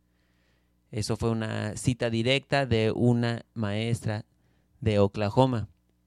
Eso fue una cita directa de una maestra de Oklahoma.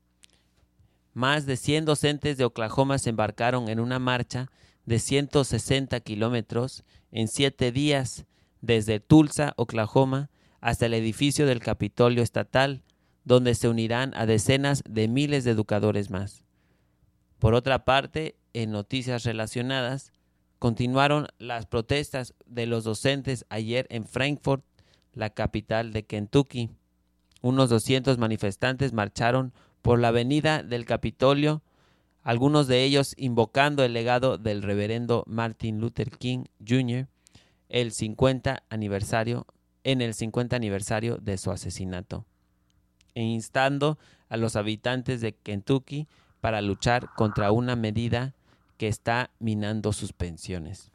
Más de cien docentes de Oklahoma se embarcaron en una marcha de ciento sesenta kilómetros en siete días desde Tulsa, Oklahoma, hasta el edificio del Capitolio Estatal, donde se unirán a decenas de miles de educadores más. Por otra parte, en noticias relacionadas, continuaron las protestas de los docentes ayer en Frankfort, la capital de Kentucky. Unos doscientos manifestantes marcharon por la avenida del Capitolio, algunos de ellos invocando el legado del reverendo Martin Luther King junior, el cincuenta aniversario, en el cincuenta aniversario de su asesinato, e instando a los habitantes de Kentucky para luchar contra una medida que está minando sus pensiones.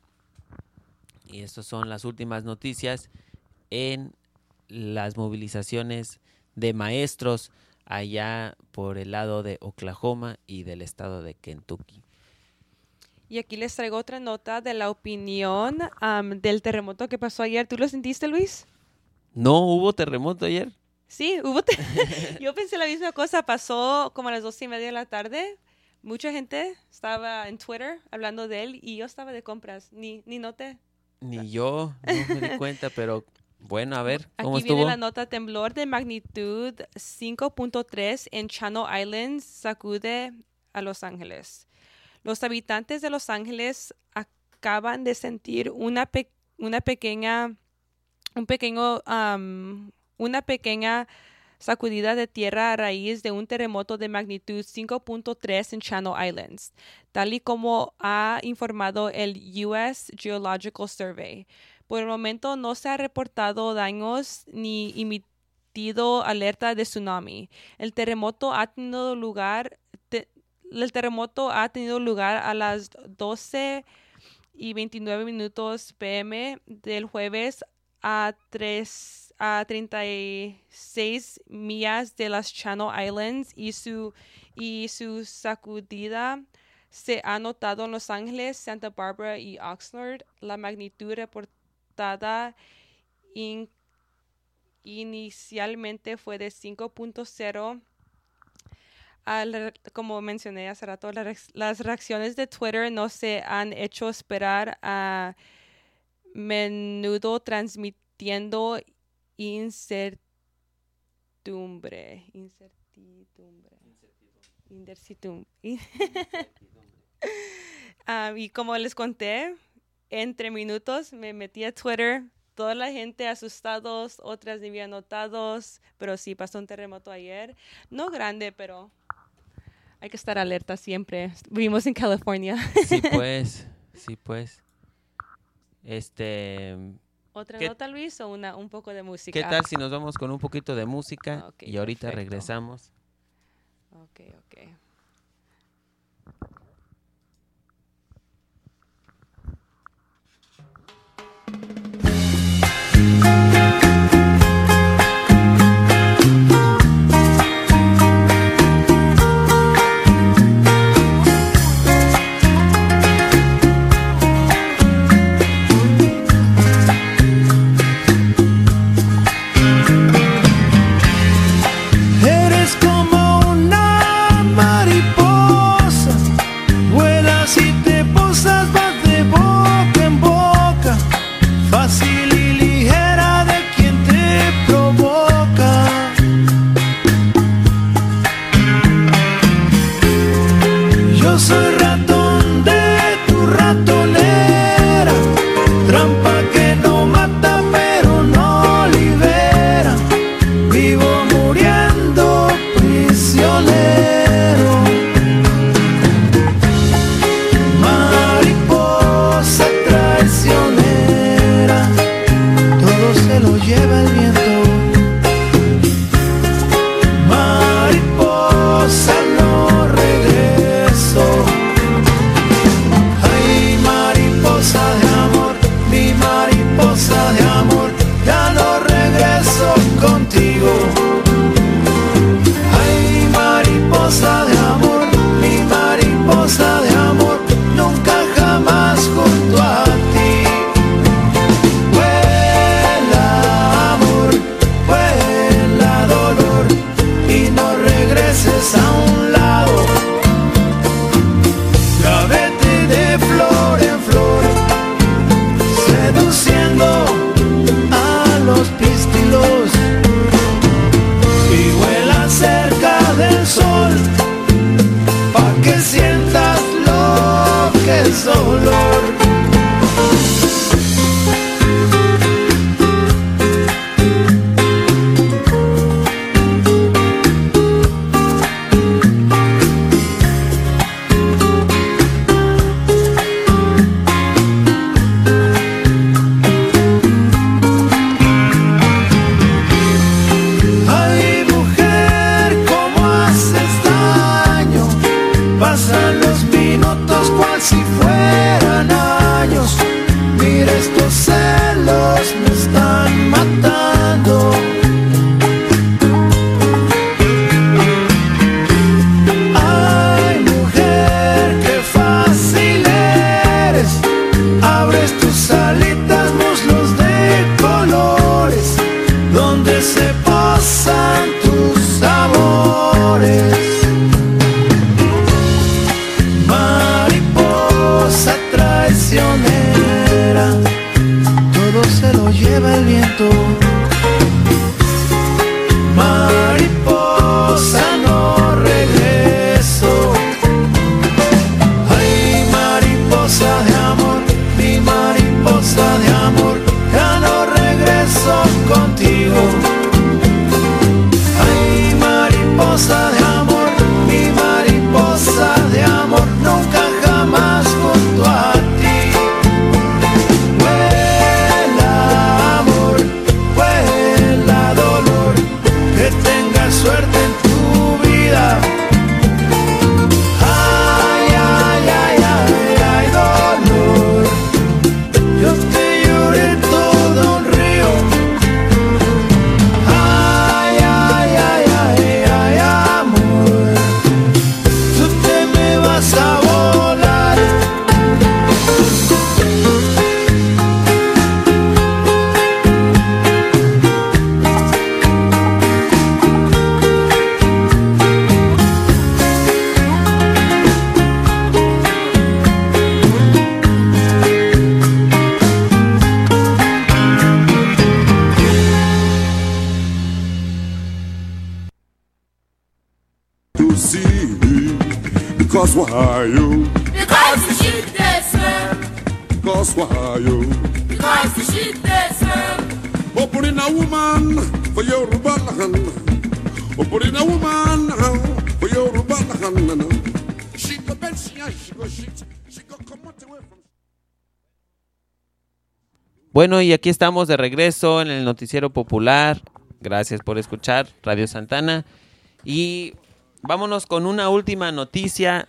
Y estas son las últimas noticias en las movilizaciones de maestros allá por el lado de Oklahoma y del estado de Kentucky. Y aquí les traigo otra nota de la opinión um, del terremoto que pasó ayer. ¿Tú lo sentiste, Luis? ¿No hubo terremoto ayer? Sí, hubo. Te- Yo pensé la misma cosa. Pasó como a las doce y media de la tarde. Mucha gente estaba en Twitter hablando de él y yo estaba de compras. Ni, ni noté. Ni yo, no me di cuenta, pero bueno, a ver, ¿cómo Aquí estuvo? viene la nota: temblor de magnitud cinco punto tres en Channel Islands sacude a Los Ángeles. Los habitantes de Los Ángeles acaban de sentir una, pe- una pequeña, un pequeño, um, una pequeña sacudida de tierra a raíz de un terremoto de magnitud cinco punto tres en Channel Islands, tal y como ha informado el U S Geological Survey. Por el momento no se ha reportado daños ni emitido alerta de tsunami. El terremoto ha tenido lugar, te, el terremoto ha tenido lugar a las doce y veintinueve minutos p m del jueves a tres a treinta y seis millas de las Channel Islands y su y su sacudida se ha notado en Los Ángeles, Santa Barbara y Oxnard. La magnitud reportada in, inicialmente fue de cinco punto cero. Al, como mencioné hace rato, la, las reacciones de Twitter no se han hecho esperar, a menudo transmitiendo incertidumbre. Incertidumbre. Incertidumbre. um, y como les conté, entre minutos me metí a Twitter. Toda la gente asustados, otras ni habían notados, pero sí pasó un terremoto ayer. No grande, pero hay que estar alerta siempre. Vivimos en California. Sí, pues. Sí, pues. Este... ¿Otra ¿Qué, nota, Luis, o una, un poco de música? ¿Qué tal si nos vamos con un poquito de música? Okay, y ahorita perfecto. regresamos. Ok, ok. Eres como una mariposa, vuelas y te posas, vas de boca en boca, fácil y ligera de quien te provoca. Yo soy ratón de tu ratonera, trampa que no mata pero no libera. Vivo muriendo prisionero. Mariposa traicionera, todo se lo lleva el viento. Mariposa, no regreso. see. Because why you? Because the shit they smell. Because why you? Because the shit they smell. Opening a woman for your land. Opening a woman for your land. She go bend, she go shit. She go come out away from. Bueno, y aquí estamos de regreso en el Noticiero Popular. Gracias por escuchar Radio Santana. Y vámonos con una última noticia.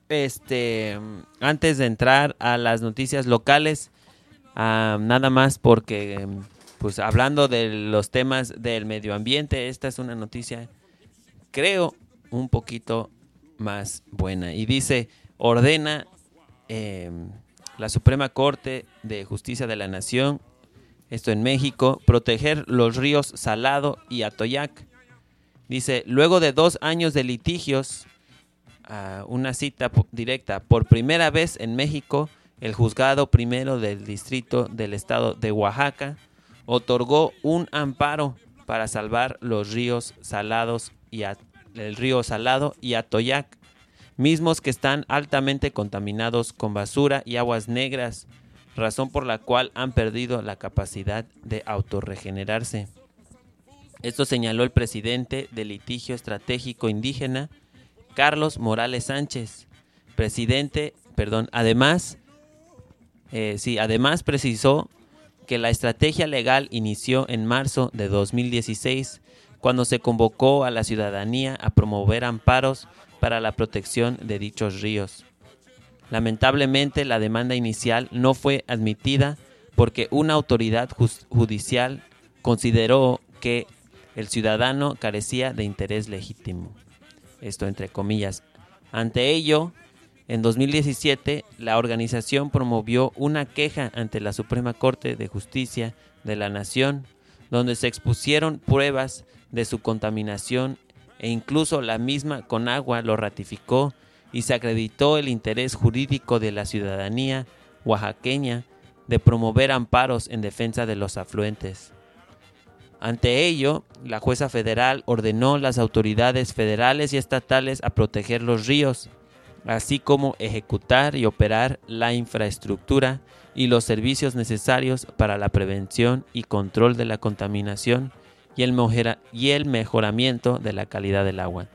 Este, antes de entrar a las noticias locales, uh, nada más porque, pues hablando de los temas del medio ambiente, esta es una noticia, creo, un poquito más buena. Y dice, ordena eh, la Suprema Corte de Justicia de la Nación, esto en México, proteger los ríos Salado y Atoyac. Dice, luego de dos años de litigios, uh, una cita po- directa, por primera vez en México, el juzgado primero del distrito del estado de Oaxaca otorgó un amparo para salvar los ríos Salados y a- el río Salado y Atoyac, mismos que están altamente contaminados con basura y aguas negras, razón por la cual han perdido la capacidad de autorregenerarse. Esto señaló el presidente del litigio estratégico indígena, Carlos Morales Sánchez. Presidente, perdón, además, eh, sí, además precisó que la estrategia legal inició en marzo de dos mil dieciséis, cuando se convocó a la ciudadanía a promover amparos para la protección de dichos ríos. Lamentablemente, la demanda inicial no fue admitida porque una autoridad just- judicial consideró que el ciudadano carecía de interés legítimo. Esto entre comillas. Ante ello, en dos mil diecisiete, la organización promovió una queja ante la Suprema Corte de Justicia de la Nación, donde se expusieron pruebas de su contaminación e incluso la misma Conagua lo ratificó y se acreditó el interés jurídico de la ciudadanía oaxaqueña de promover amparos en defensa de los afluentes. Ante ello, la jueza federal ordenó a las autoridades federales y estatales a proteger los ríos, así como ejecutar y operar la infraestructura y los servicios necesarios para la prevención y control de la contaminación y el, mejora- y el mejoramiento de la calidad del agua.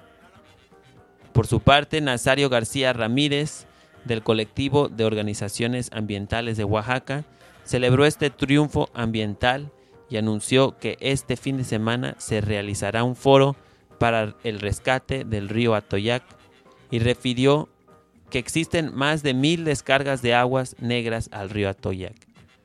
Por su parte, Nazario García Ramírez, del colectivo de organizaciones ambientales de Oaxaca, celebró este triunfo ambiental y anunció que este fin de semana se realizará un foro para el rescate del río Atoyac y refirió que existen más de mil descargas de aguas negras al río Atoyac.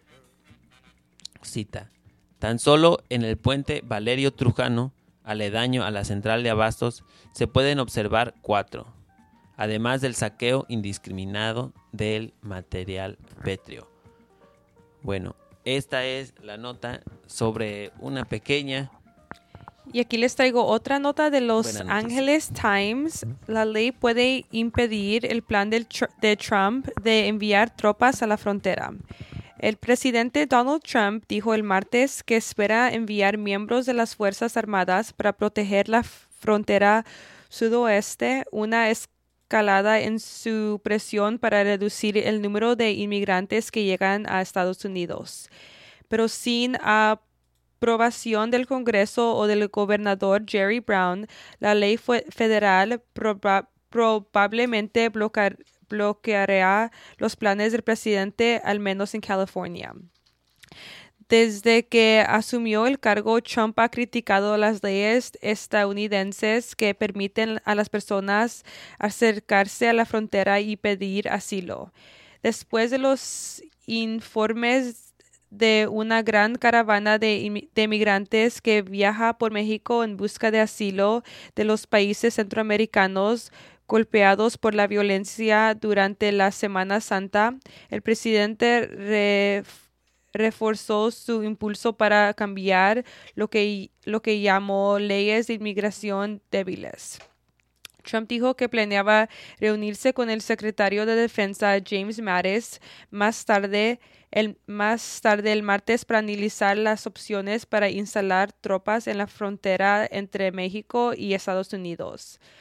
Cita, tan solo en el puente Valerio Trujano, aledaño a la central de abastos, se pueden observar cuatro, además del saqueo indiscriminado del material pétreo. Bueno, esta es la nota sobre una pequeña... Y aquí les traigo otra nota de Los Buena noticia. Angeles Times. La ley puede impedir el plan del tr- de Trump de enviar tropas a la frontera. El presidente Donald Trump dijo el martes que espera enviar miembros de las Fuerzas Armadas para proteger la f- frontera sudoeste, una escalada en su presión para reducir el número de inmigrantes que llegan a Estados Unidos. Pero sin aprobación del Congreso o del gobernador Jerry Brown, la ley fue- federal proba- probablemente bloquear bloqueará los planes del presidente, al menos en California. Desde que asumió el cargo, Trump ha criticado las leyes estadounidenses que permiten a las personas acercarse a la frontera y pedir asilo. Después de los informes de una gran caravana de, inmi- de migrantes que viaja por México en busca de asilo de los países centroamericanos golpeados por la violencia durante la Semana Santa, el presidente re- reforzó su impulso para cambiar lo que, lo que llamó leyes de inmigración débiles. Trump dijo que planeaba reunirse con el secretario de Defensa James Mattis más tarde el, más tarde el martes para analizar las opciones para instalar tropas en la frontera entre México y Estados Unidos.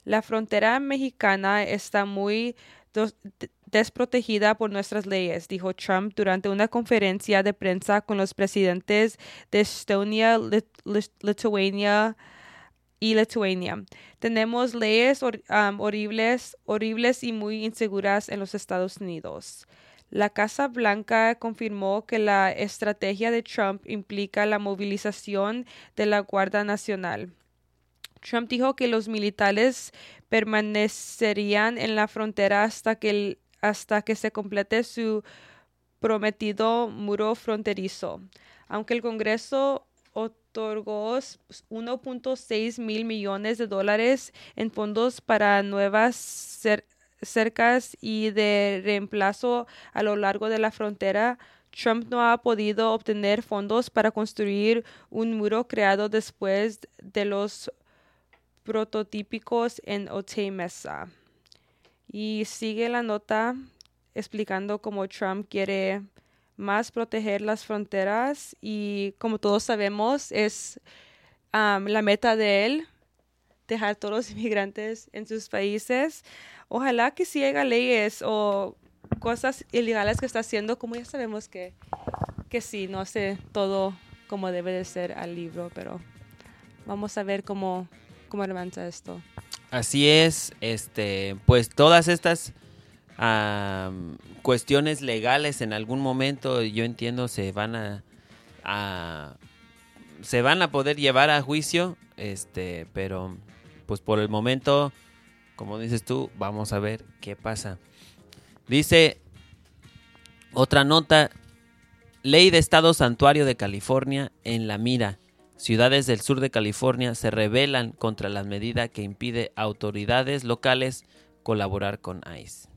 La frontera mexicana está muy dos- de- desprotegida por nuestras leyes, dijo Trump durante una conferencia de prensa con los presidentes de Estonia, Lit- Lit- Lituania y Lituania. Tenemos leyes hor- um, horribles, horribles y muy inseguras en los Estados Unidos. La Casa Blanca confirmó que la estrategia de Trump implica la movilización de la Guardia Nacional. Trump dijo que los militares permanecerían en la frontera hasta que, el- hasta que se complete su prometido muro fronterizo. Aunque el Congreso otorgó uno punto seis mil millones de dólares en fondos para nuevas cer- cercas y de reemplazo a lo largo de la frontera, Trump no ha podido obtener fondos para construir un muro creado después de los prototípicos en Otay Mesa. Y sigue la nota explicando cómo Trump quiere más proteger las fronteras y como todos sabemos es um, la meta de él dejar todos los inmigrantes en sus países. Ojalá que si haya leyes o cosas ilegales que está haciendo, como ya sabemos que, que sí, no sé todo como debe de ser al libro, pero vamos a ver cómo, cómo avanza esto. Así es, este, pues todas estas um, cuestiones legales en algún momento, yo entiendo, se van a, a se van a poder llevar a juicio, este, pero pues por el momento, como dices tú, vamos a ver qué pasa. Dice otra nota: Ley de Estado Santuario de California en la mira. Ciudades del sur de California se rebelan contra la medida que impide a autoridades locales colaborar con ICE.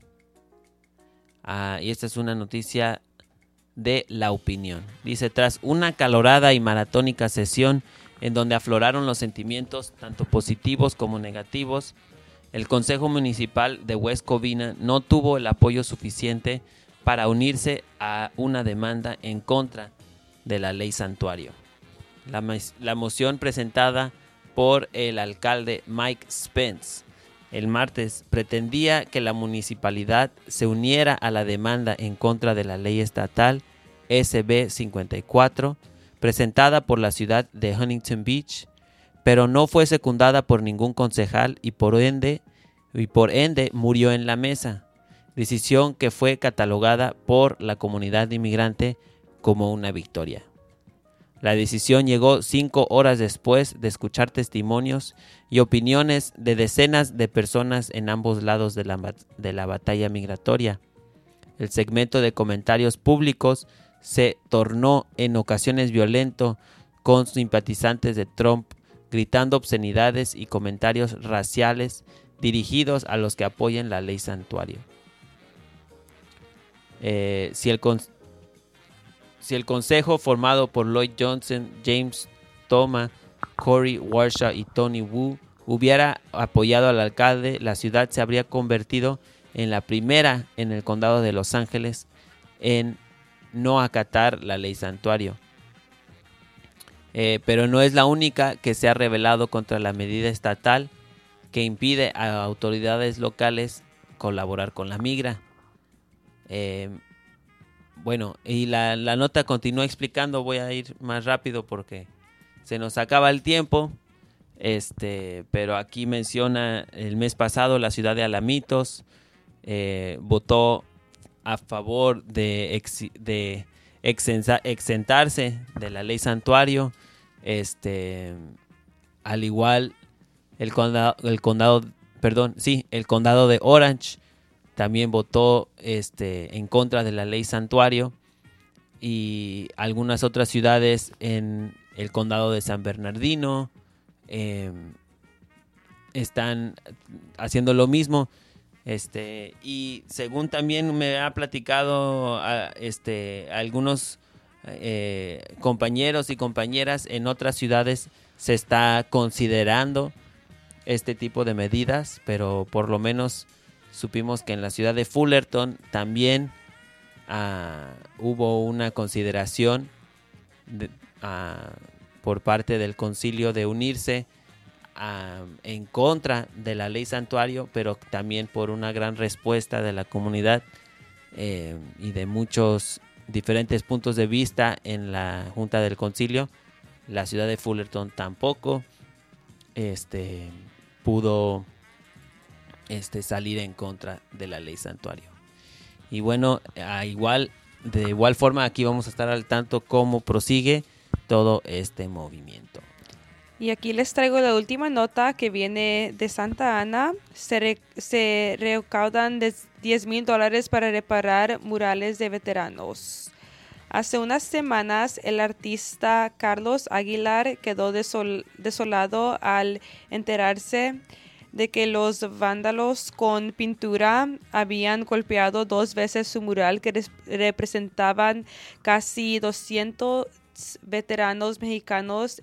Ah, y esta es una noticia de La Opinión. Dice: tras una acalorada y maratónica sesión en donde afloraron los sentimientos tanto positivos como negativos, el Consejo Municipal de West Covina no tuvo el apoyo suficiente para unirse a una demanda en contra de la ley santuario. La, la moción presentada por el alcalde Mike Spence el martes pretendía que la municipalidad se uniera a la demanda en contra de la ley estatal S B cincuenta y cuatro presentada por la ciudad de Huntington Beach, pero no fue secundada por ningún concejal y por ende, y por ende murió en la mesa, decisión que fue catalogada por la comunidad inmigrante como una victoria. La decisión llegó cinco horas después de escuchar testimonios y opiniones de decenas de personas en ambos lados de la, de la batalla migratoria. El segmento de comentarios públicos se tornó en ocasiones violento, con simpatizantes de Trump gritando obscenidades y comentarios raciales dirigidos a los que apoyan la ley santuario. Eh, si el con Si el consejo formado por Lloyd Johnson, James Toma, Corey Warshaw y Tony Wu hubiera apoyado al alcalde, la ciudad se habría convertido en la primera en el condado de Los Ángeles en no acatar la ley santuario. Eh, pero no es la única que se ha rebelado contra la medida estatal que impide a autoridades locales colaborar con la migra. Eh, Bueno, y la, la nota continúa explicando, voy a ir más rápido porque se nos acaba el tiempo, este, pero aquí menciona el mes pasado la ciudad de Alamitos eh, votó a favor de, ex, de exensa, exentarse de la ley santuario, este, al igual el condado, el condado, perdón, sí, el condado de Orange también votó este, en contra de la ley santuario, y algunas otras ciudades en el condado de San Bernardino eh, están haciendo lo mismo. Este, y según también me ha platicado a, este, algunos eh, compañeros y compañeras en otras ciudades, se está considerando este tipo de medidas, pero por lo menos supimos que en la ciudad de Fullerton también uh, hubo una consideración de, uh, por parte del concilio de unirse a, en contra de la ley santuario, pero también por una gran respuesta de la comunidad eh, y de muchos diferentes puntos de vista en la Junta del Concilio. La ciudad de Fullerton tampoco este, pudo este, salir en contra de la ley santuario. Y bueno, a igual, de igual forma aquí vamos a estar al tanto cómo prosigue todo este movimiento. Y aquí les traigo la última nota que viene de Santa Ana. Se, re, se recaudan diez mil dólares para reparar murales de veteranos. Hace unas semanas el artista Carlos Aguilar quedó desol, desolado al enterarse de que los vándalos con pintura habían golpeado dos veces su mural que res, representaban casi doscientos veteranos mexicanos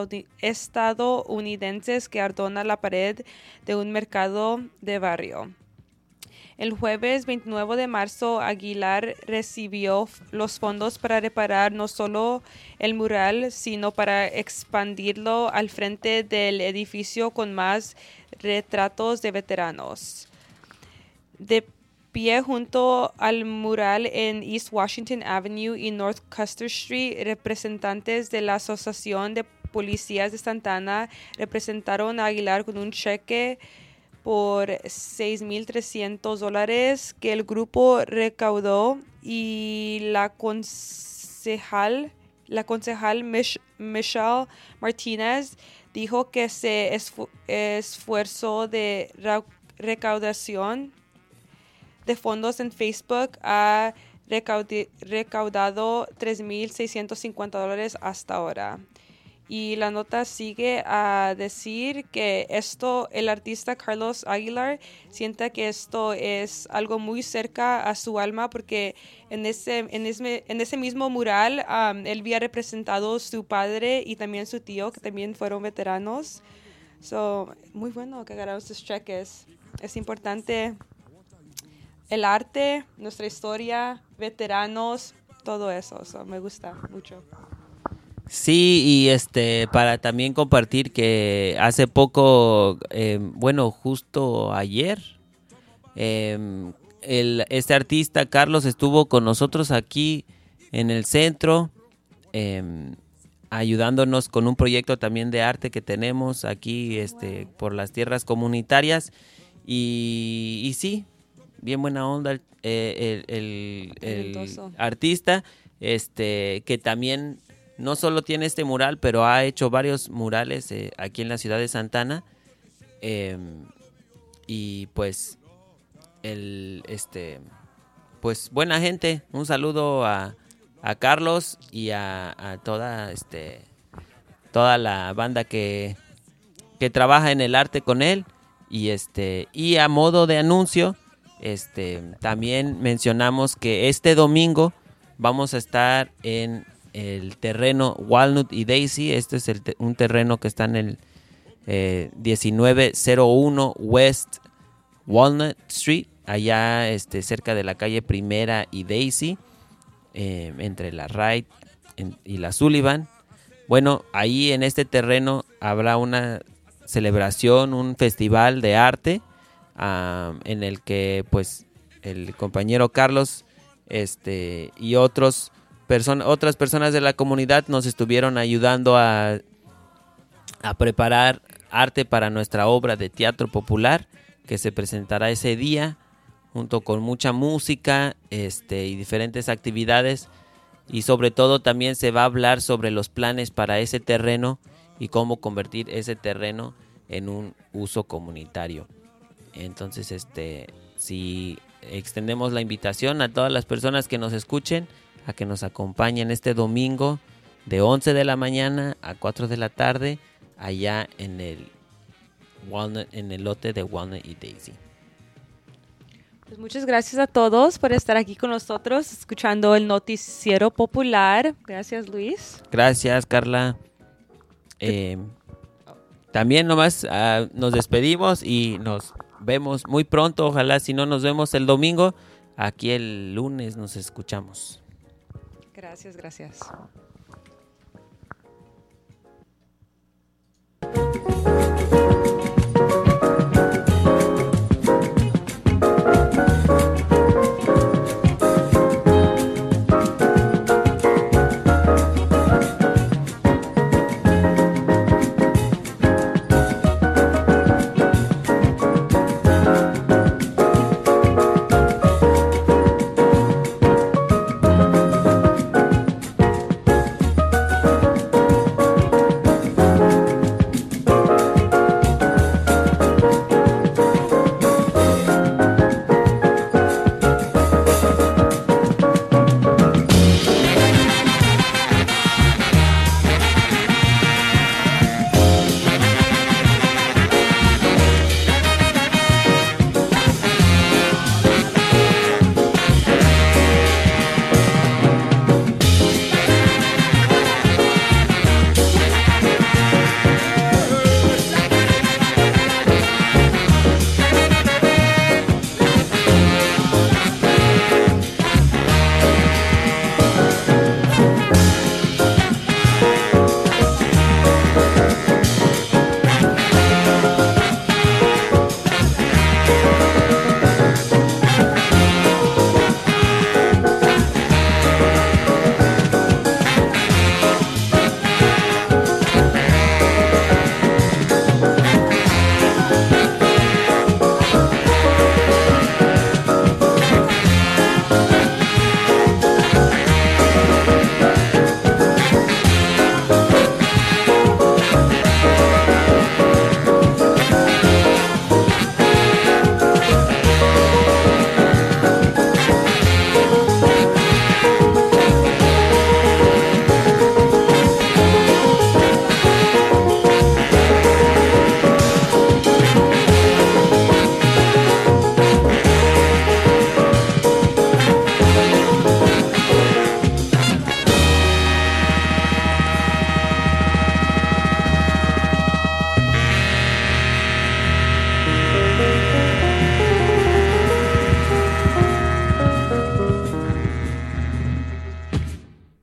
estadounidenses que adornan la pared de un mercado de barrio. El jueves veintinueve de marzo, Aguilar recibió los fondos para reparar no solo el mural, sino para expandirlo al frente del edificio con más retratos de veteranos. De pie junto al mural en East Washington Avenue y North Custer Street, representantes de la Asociación de Policías de Santa Ana representaron a Aguilar con un cheque por seis mil trescientos dólares que el grupo recaudó, y la concejal, la concejal Mich- Michelle Martínez dijo que se esfu- esfuerzo de ra- recaudación de fondos en Facebook ha recaudi- recaudado tres mil seiscientos cincuenta dólares hasta ahora. Y la nota sigue a decir que esto, el artista Carlos Aguilar siente que esto es algo muy cerca a su alma, porque en ese, en ese, en ese mismo mural um, él había representado su padre y también su tío, que también fueron veteranos. So, muy bueno que agarraron estos cheques. Es importante el arte, nuestra historia, veteranos, todo eso. So, me gusta mucho. Sí, y este para también compartir que hace poco, eh, bueno, justo ayer, eh, el, este artista Carlos estuvo con nosotros aquí en el centro, eh, ayudándonos con un proyecto también de arte que tenemos aquí este, por las tierras comunitarias. Y, y sí, bien buena onda el, el, el, el, el artista, este que también no solo tiene este mural, pero ha hecho varios murales eh, aquí en la ciudad de Santa Ana. Eh, y pues, el, este, pues buena gente. Un saludo a, a Carlos y a, a toda, este, toda la banda que, que trabaja en el arte con él. Y este, y a modo de anuncio, este, también mencionamos que este domingo vamos a estar en el terreno Walnut y Daisy. Este es el te- un terreno que está en el eh, diecinueve cero uno West Walnut Street, allá este, cerca de la calle Primera y Daisy, eh, entre la Wright en, y la Sullivan. Bueno, ahí en este terreno habrá una celebración, un festival de arte, uh, en el que pues el compañero Carlos este, y otros Person- otras personas de la comunidad nos estuvieron ayudando a, a preparar arte para nuestra obra de teatro popular que se presentará ese día, junto con mucha música este, y diferentes actividades, y sobre todo también se va a hablar sobre los planes para ese terreno y cómo convertir ese terreno en un uso comunitario. Entonces, este, si extendemos la invitación a todas las personas que nos escuchen a que nos acompañen este domingo de once de la mañana a cuatro de la tarde allá en el Walnut, en el lote de Walnut y Daisy. Pues muchas gracias a todos por estar aquí con nosotros escuchando el Noticiero Popular. Gracias, Luis. Gracias, Carla. Eh, también nomás uh, nos despedimos y nos vemos muy pronto. Ojalá, si no nos vemos el domingo, aquí el lunes nos escuchamos. Gracias, gracias.